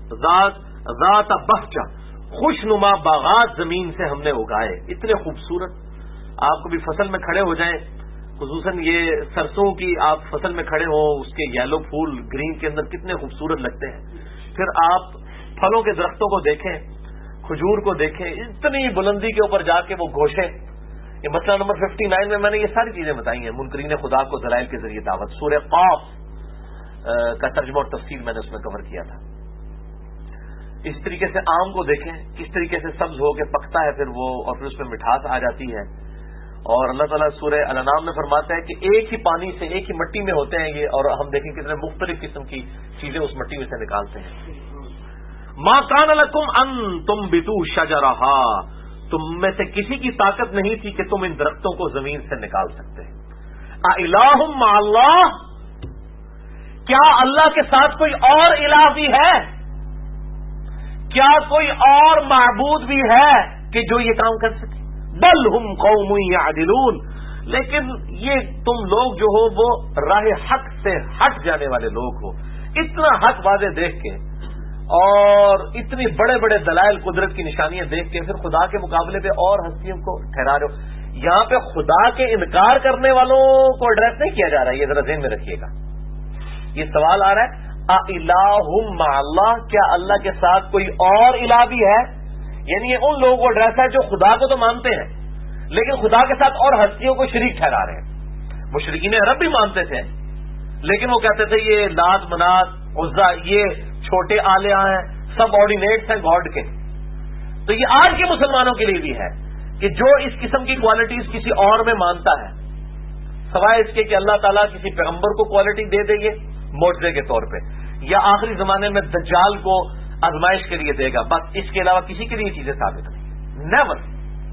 ذات بہجہ، خوشنما باغات زمین سے ہم نے اگائے، اتنے خوبصورت، آپ کبھی فصل میں کھڑے ہو جائیں، خصوصاً یہ سرسوں کی آپ فصل میں کھڑے ہوں، اس کے یلو پھول گرین کے اندر کتنے خوبصورت لگتے ہیں، پھر آپ پھلوں کے درختوں کو دیکھیں، کھجور کو دیکھیں، اتنی بلندی کے اوپر جا کے وہ گوشے، یہ مسئلہ نمبر 59 میں میں نے یہ ساری چیزیں بتائی ہیں، منکرین خدا کو دلائل کے ذریعے دعوت، سورہ قاف کا ترجمہ اور تفسیر میں نے اس میں کور کیا تھا۔ اس طریقے سے آم کو دیکھیں کس طریقے سے سبز ہو کے پکتا ہے، پھر وہ اور پھر اس میں مٹھاس آ جاتی ہے، اور اللہ تعالیٰ سورہ الانعام میں فرماتا ہے کہ ایک ہی پانی سے ایک ہی مٹی میں ہوتے ہیں یہ، اور ہم دیکھیں کتنے مختلف قسم کی چیزیں اس مٹی میں سے نکالتے ہیں۔ ما کان لکم ان تنبتوا شجرہا، تم میں سے کسی کی طاقت نہیں تھی کہ تم ان درختوں کو زمین سے نکال سکتے۔ اِلٰہ مع اللہ، کیا اللہ کے ساتھ کوئی اور الہ بھی ہے؟ کوئی اور معبود بھی ہے کہ جو یہ کام کر سکے؟ بل ہم قوم یعدلون، لیکن یہ تم لوگ جو ہو وہ راہ حق سے ہٹ جانے والے لوگ ہو. اتنا حق واضح دیکھ کے اور اتنی بڑے بڑے دلائل قدرت کی نشانیاں دیکھ کے پھر خدا کے مقابلے پہ اور ہستیوں کو ٹھہرا رہے ہو. یہاں پہ خدا کے انکار کرنے والوں کو ایڈریس نہیں کیا جا رہا ہے، یہ ذرا ذہن میں رکھیے گا. یہ سوال آ رہا ہے اِلَٰهٌ مَّعَ اللَّهِ، کیا اللہ کے ساتھ کوئی اور الہ بھی ہے؟ یعنی یہ ان لوگوں کو ایڈریس ہے جو خدا کو تو مانتے ہیں لیکن خدا کے ساتھ اور ہستیوں کو شریک ٹھہرا رہے ہیں. مشرکین عرب بھی مانتے تھے لیکن وہ کہتے تھے یہ لات منات عزا یہ چھوٹے آلیہ ہیں، سب آرڈینیٹس ہیں گاڈ کے. تو یہ آج کے مسلمانوں کے لیے بھی ہے کہ جو اس قسم کی کوالٹیز کسی اور میں مانتا ہے، سوائے اس کے کہ اللہ تعالیٰ کسی پیغمبر کو کوالٹی دے دے گے معجزے کے طور پہ، یا آخری زمانے میں دجال کو آزمائش کے لیے دے گا، بس اس کے علاوہ کسی کے لیے چیزیں ثابت نہیں. نیور.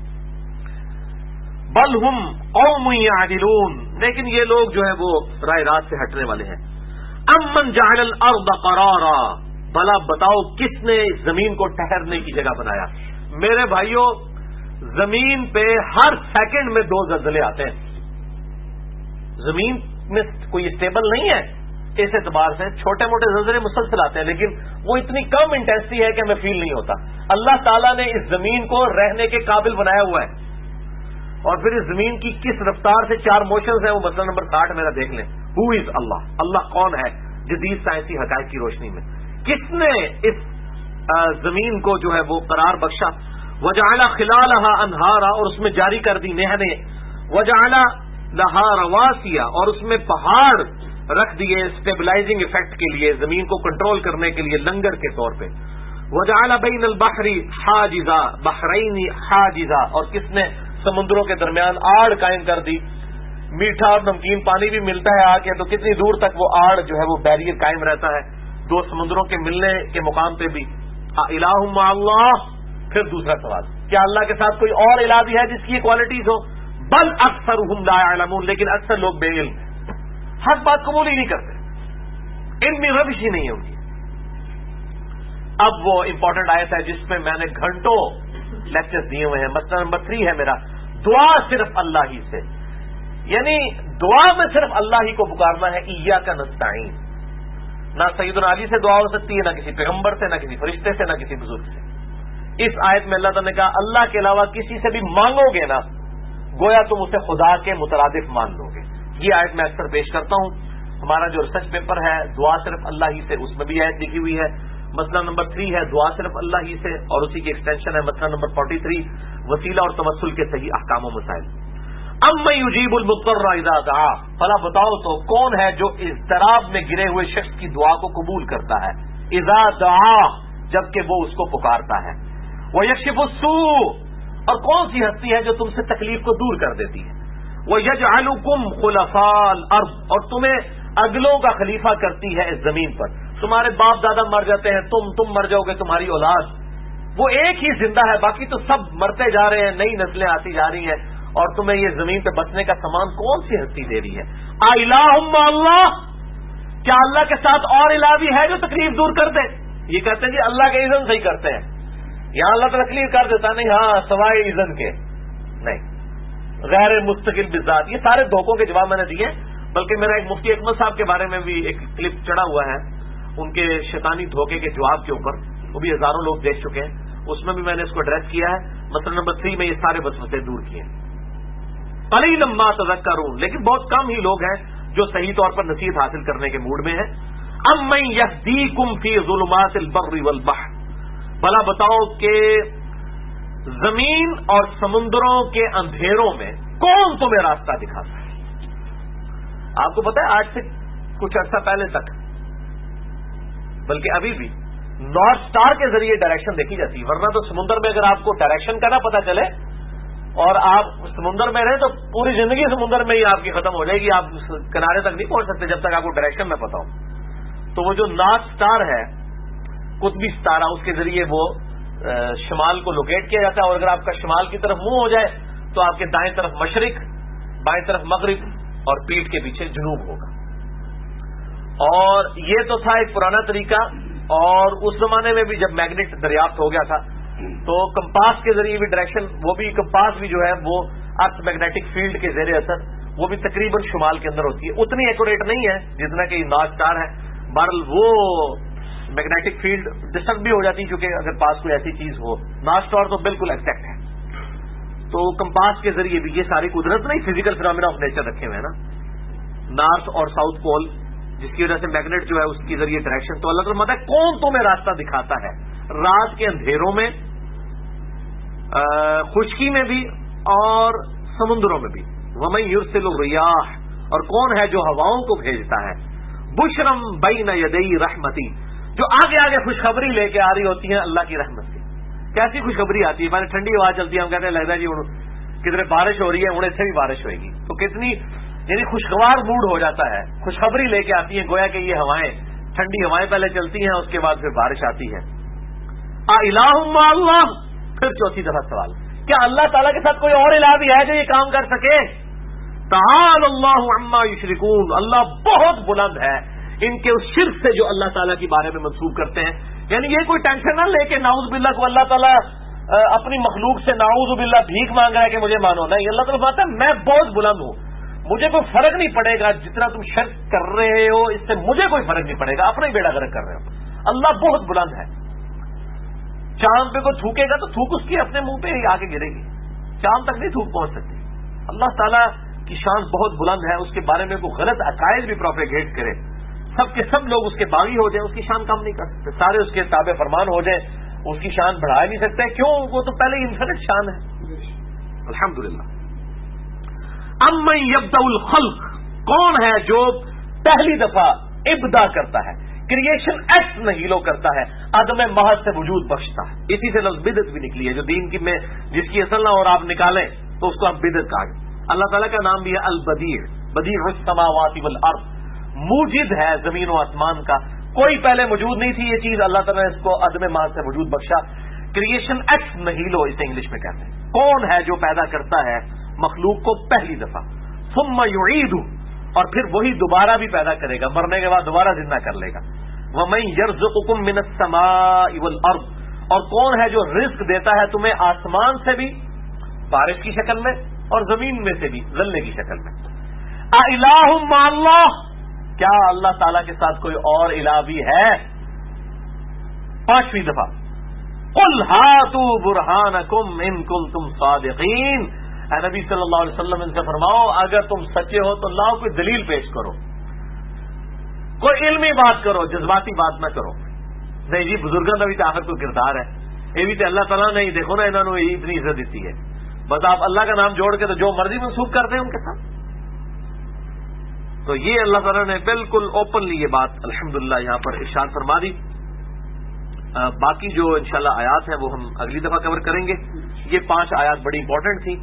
بل ہم قوم یعدلون، لیکن یہ لوگ جو ہے وہ راہ راست سے ہٹنے والے ہیں. امن جعل الارض قرارا، بھلا بتاؤ کس نے اس زمین کو ٹھہرنے کی جگہ بنایا؟ میرے بھائیوں، زمین پہ ہر سیکنڈ میں 2 زلزلے آتے ہیں. زمین میں کوئی اسٹیبل نہیں ہے اس اعتبار سے، چھوٹے موٹے زلزلے مسلسل آتے ہیں لیکن وہ اتنی کم انٹینسٹی ہے کہ ہمیں فیل نہیں ہوتا. اللہ تعالیٰ نے اس زمین کو رہنے کے قابل بنایا ہوا ہے، اور پھر اس زمین کی کس رفتار سے 4 موشنز ہیں وہ مسئلہ نمبر 60 میرا دیکھ لیں. ہو از اللہ، اللہ کون ہے جدید سائنسی حقائق کی روشنی میں؟ کس نے اس زمین کو جو ہے وہ قرار بخشا؟ وجعل خلالها انہارا، اور اس میں جاری کر دی نہریں. وجعل لها رواسیا، اور اس میں پہاڑ رکھ دیے اسٹیبلائزنگ افیکٹ کے لیے، زمین کو کنٹرول کرنے کے لیے لنگر کے طور پہ. وجعل بین البحر حاجزا، بحرین حاجزا، اور کس نے سمندروں کے درمیان آڑ قائم کر دی. میٹھا اور نمکین پانی بھی ملتا ہے آ کے تو کتنی دور تک وہ آڑ جو ہے وہ بیریئر قائم رہتا ہے 2 سمندروں کے ملنے کے مقام پہ بھی. الہ مع اللہ. پھر دوسرا سوال، کیا اللہ کے ساتھ کوئی اور الہ بھی ہے جس کی یہ کوالٹیز ہو؟ بل اکثرهم لا يعلمون، لیکن اکثر لوگ بے علم ہیں، حق بات قبول ہی نہیں کرتے، علم میں روش ہی نہیں ہے ان کی. اب وہ امپورٹنٹ آیت ہے جس میں میں نے گھنٹوں لیکچر دیے ہوئے ہیں. مسئلہ نمبر 3 ہے میرا، دعا صرف اللہ ہی سے، یعنی دعا میں صرف اللہ ہی کو پکارنا ہے. ایاک نستعین، نہ سیدنا علی سے دعا ہو سکتی ہے، نہ کسی پیغمبر سے، نہ کسی فرشتے سے، نہ کسی بزرگ سے. اس آیت میں اللہ تعالیٰ نے کہا اللہ کے علاوہ کسی سے بھی مانگو گے نا گویا تم اسے خدا کے مترادف مان لو گے. یہ آیت میں اکثر پیش کرتا ہوں. ہمارا جو ریسرچ پیپر ہے دعا صرف اللہ ہی سے، اس میں بھی آیت لکھی ہوئی ہے. مسئلہ نمبر 3 ہے دعا صرف اللہ ہی سے، اور اسی کی ایکسٹینشن ہے مسئلہ نمبر 43 وسیلہ اور توسل کے صحیح احکام و مسائل. اما یجیب المضطر اذا دعا، بھلا بتاؤ تو کون ہے جو اضطراب میں گرے ہوئے شخص کی دعا کو قبول کرتا ہے؟ اذا دعا، جبکہ وہ اس کو پکارتا ہے. وَيَكْشِفُ السُّوءَ، اور کون سی ہستی ہے جو تم سے تکلیف کو دور کر دیتی ہے؟ وَيَجْعَلُكُمْ خُلَفَاءَ الْأَرْضِ، اور تمہیں اگلوں کا خلیفہ کرتی ہے اس زمین پر. تمہارے باپ دادا مر جاتے ہیں، تم مر جاؤ گے، تمہاری اولاد، وہ ایک ہی زندہ ہے، باقی تو سب مرتے جا رہے ہیں، نئی نسلیں آتی جا رہی ہیں، اور تمہیں یہ زمین پہ بچنے کا سامان کون سی ہستی دے رہی ہے؟ الہ مع اللہ، کیا اللہ کے ساتھ اور الہ بھی ہے جو تکلیف دور کر دے؟ یہ کہتے ہیں جی اللہ کے اذن سے ہی کرتے ہیں. یہاں اللہ تعالیٰ تکلیف کر دیتا نہیں، ہاں سوائے اذن کے نہیں، غیر مستقل بذات. یہ سارے دھوکوں کے جواب میں نے دیے. بلکہ میرا ایک مفتی اکمل صاحب کے بارے میں بھی ایک کلپ چڑھا ہوا ہے ان کے شیطانی دھوکے کے جواب کے اوپر، وہ بھی ہزاروں لوگ دیکھ چکے ہیں. اس میں بھی میں نے اس کو ایڈریس کیا ہے. مسئلہ نمبر 3 میں یہ سارے وسوسے دور کیے. قلیلا ما تذکرون، لیکن بہت کم ہی لوگ ہیں جو صحیح طور پر نصیحت حاصل کرنے کے موڈ میں ہیں. امن یہدیکم فی ظلمات البر والبحر، بھلا بتاؤ کہ زمین اور سمندروں کے اندھیروں میں کون تمہیں راستہ دکھاتا ہے؟ آپ کو پتا ہے آج سے کچھ عرصہ پہلے تک، بلکہ ابھی بھی نارتھ سٹار کے ذریعے ڈائریکشن دیکھی جاتی ہے. ورنہ تو سمندر میں اگر آپ کو ڈائریکشن کا نہ پتا چلے اور آپ سمندر میں رہیں تو پوری زندگی سمندر میں ہی آپ کی ختم ہو جائے گی. آپ کنارے تک نہیں پہنچ سکتے جب تک آپ کو ڈائریکشن نہ پتا ہو. تو وہ جو نارتھ سٹار ہے، قطبی ستارہ، اس کے ذریعے وہ شمال کو لوکیٹ کیا جاتا ہے. اور اگر آپ کا شمال کی طرف منہ ہو جائے تو آپ کے دائیں طرف مشرق، بائیں طرف مغرب، اور پیٹھ کے پیچھے جنوب ہوگا. اور یہ تو تھا ایک پرانا طریقہ اور اس زمانے میں بھی جب میگنیٹ دریافت ہو گیا تھا تو کمپاس کے ذریعے بھی ڈائریکشن، وہ بھی کمپاس بھی جو ہے وہ ارتھ میگنیٹک فیلڈ کے زیر اثر وہ بھی تقریباً شمال کے اندر ہوتی ہے، اتنی ایکوریٹ نہیں ہے جتنا کہ نارتھ اسٹار ہے، بہرحال وہ میگنیٹک فیلڈ ڈسٹرب بھی ہو جاتی ہے کیونکہ اگر پاس کوئی ایسی چیز ہو، نارتھ اسٹار تو بالکل ایگزیکٹ ہے۔ تو کمپاس کے ذریعے بھی یہ ساری قدرت نہیں فزیکل فینامنا آف نیچر رکھے ہوئے ہیں نا، نارتھ اور ساؤتھ پول جس کی وجہ سے میگنیٹ جو ہے اس کی ذریعے ڈائریکشن، تو اللہ تعالیٰ فرماتا ہے کون تمہیں راستہ دکھاتا ہے رات کے اندھیروں میں، خشکی میں بھی اور سمندروں میں بھی، وَمَن يُرْسِلُ الرِّيَاحَ، اور کون ہے جو ہواؤں کو بھیجتا ہے، بُشْرًا بَيْنَ يَدَيْ رَحْمَتِي، جو آگے آگے خوشخبری لے کے آ رہی ہوتی ہیں اللہ کی رحمت سے۔ کیسی خوشخبری آتی ہے؟ پہلے ٹھنڈی ہوا چلتی ہے، ہم کہتے ہیں لگتا ہے جی کدھر بارش ہو رہی ہے، انہیں سے بھی بارش ہوئے گی، تو کتنی یعنی خوشگوار موڈ ہو جاتا ہے، خوشخبری لے کے آتی ہیں، گویا کہ یہ ہوائیں ٹھنڈی ہوائیں پہلے چلتی ہیں، اس کے بعد پھر بارش آتی ہے۔ الہ مع اللہ، پھر چوتھی دفعہ سوال، کیا اللہ تعالیٰ کے ساتھ کوئی اور الہ بھی ہے جو یہ کام کر سکے؟ تعالی اللہ عما یشرکون، اللہ بہت بلند ہے ان کے اس شرک سے جو اللہ تعالیٰ کے بارے میں منسوب کرتے ہیں۔ یعنی یہ کوئی ٹینشن نہ لے کے نعوذ باللہ کو اللہ تعالیٰ اپنی مخلوق سے نعوذ باللہ بھیک مانگ رہا ہے کہ مجھے مانو، نہیں، اللہ تعالیٰ فرماتا ہے میں بہت بلند ہوں، مجھے کوئی فرق نہیں پڑے گا، جتنا تم شرک کر رہے ہو اس سے مجھے کوئی فرق نہیں پڑے گا، اپنا ہی بیڑا گرک کر رہے ہو، اللہ بہت بلند ہے۔ چاند پہ کوئی تھوکے گا تو تھوک اس کی اپنے منہ پہ ہی آگے گرے گی، چاند تک نہیں تھوک پہنچ سکتی۔ اللہ تعالیٰ کی شان بہت بلند ہے، اس کے بارے میں کوئی غلط عقائد بھی پروپیگیٹ کرے، سب کے سب لوگ اس کے باغی ہو جائیں، اس کی شان کم نہیں کر سکتے، سارے اس کے تابع فرمان ہو جائیں، اس کی شان بڑھا نہیں سکتے، کیوں؟ وہ تو پہلے انفینٹ شان ہے۔ الحمدللہ۔ امن یبدأ الخلق، کون ہے جو پہلی دفعہ ابدا کرتا ہے، کریشن ایکٹ نہیلو کرتا ہے، عدم محض سے وجود بخشتا ہے، اسی سے لفظ بدعت بھی نکلی ہے، جو دین کی میں جس کی اصل نہ اور آپ نکالیں تو اس کو آپ بدعت کہا گیا۔ اللہ تعالیٰ کا نام بھی ہے البدیع، بدیع السماوات والارض، موجد ہے زمین و آسمان کا، کوئی پہلے موجود نہیں تھی یہ چیز، اللہ تعالیٰ نے اس کو عدم محض سے وجود بخشا، کریشن ایکٹ نہیلو اسے انگلش میں کہتے ہیں۔ کون ہے جو پیدا کرتا ہے مخلوق کو پہلی دفعہ، ثم یعیدہ، اور پھر وہی دوبارہ بھی پیدا کرے گا، مرنے کے بعد دوبارہ زندہ کر لے گا۔ وَمَن يَرْزُقُكُم مِّنَ السَّمَاءِ وَالْأَرْضِ، اور کون ہے جو رزق دیتا ہے تمہیں آسمان سے بھی بارش کی شکل میں اور زمین میں سے بھی غلے کی شکل میں۔ اِلَٰهٌ مَّعَ اللَّهِ، کیا اللہ تعالیٰ کے ساتھ کوئی اور الہ بھی ہے؟ پانچویں دفعہ، قُلْ هَاتُوا بُرْهَانَكُمْ إِن كُنتُمْ صَادِقِينَ، اے نبی صلی اللہ علیہ وسلم ان سے فرماؤ اگر تم سچے ہو تو لاؤ کوئی دلیل پیش کرو، کوئی علمی بات کرو، جذباتی بات نہ کرو۔ نہیں جی بزرگوں کا بھی تو آخر کوئی کردار ہے، یہ بھی تو اللہ تعالیٰ نے ہی دیکھو نا انہوں نے اتنی عزت دیتی ہے، بس آپ اللہ کا نام جوڑ کے تو جو مرضی منسوخ کر دیں ان کے ساتھ۔ تو یہ اللہ تعالیٰ نے بالکل اوپنلی یہ بات الحمدللہ یہاں پر ارشاد فرما دی۔ باقی جو انشاءاللہ آیات ہیں وہ ہم اگلی دفعہ کور کریں گے۔ یہ 5 آیات بڑی امپورٹنٹ تھی،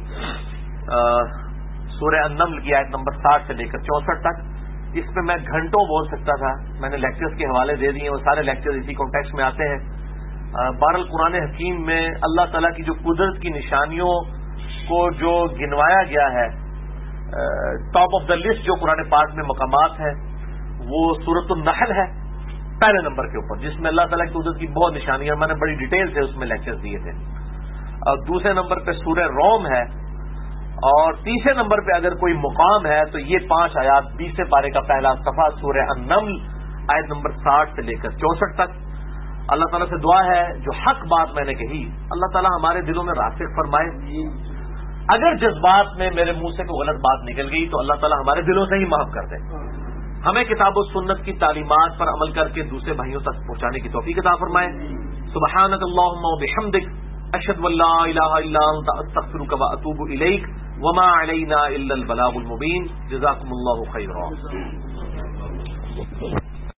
سورہ النمل کی آیت نمبر 60 سے لے کر 64 تک، اس پہ میں گھنٹوں بول سکتا تھا، میں نے لیکچرز کے حوالے دے دیے، وہ سارے لیکچرز اسی کانٹیکسٹ میں آتے ہیں۔ بہرحال قرآن حکیم میں اللہ تعالیٰ کی جو قدرت کی نشانیوں کو جو گنوایا گیا ہے، ٹاپ آف دا لسٹ جو قرآن پاک میں مقامات ہیں وہ سورۃ النحل ہے پہلے نمبر کے اوپر، جس میں اللہ تعالیٰ کی قدرت کی بہت نشانیاں، میں نے بڑی ڈیٹیل سے اس میں لیکچرز دیے تھے۔ اور دوسرے نمبر پہ سورہ روم ہے، اور تیسرے نمبر پہ اگر کوئی مقام ہے تو یہ 5 آیات 20 پارے کا پہلا صفحہ سورہ النمل آیت نمبر 60 سے لے کر 64 تک۔ اللہ تعالیٰ سے دعا ہے جو حق بات میں نے کہی اللہ تعالیٰ ہمارے دلوں میں راسخ فرمائے، اگر جذبات میں میرے منہ سے کوئی غلط بات نکل گئی تو اللہ تعالیٰ ہمارے دلوں سے ہی معاف کر دے، ہمیں کتاب و سنت کی تعلیمات پر عمل کر کے دوسرے بھائیوں تک پہنچانے کی توفیق عطا فرمائے۔ سبحانک اللہم و بحمدک، اشہد ان لا الہ الا انت، استغفرک و اتوب الیک، وما علینا الا البلاغ المبین۔ جزاکم اللہ خیرا۔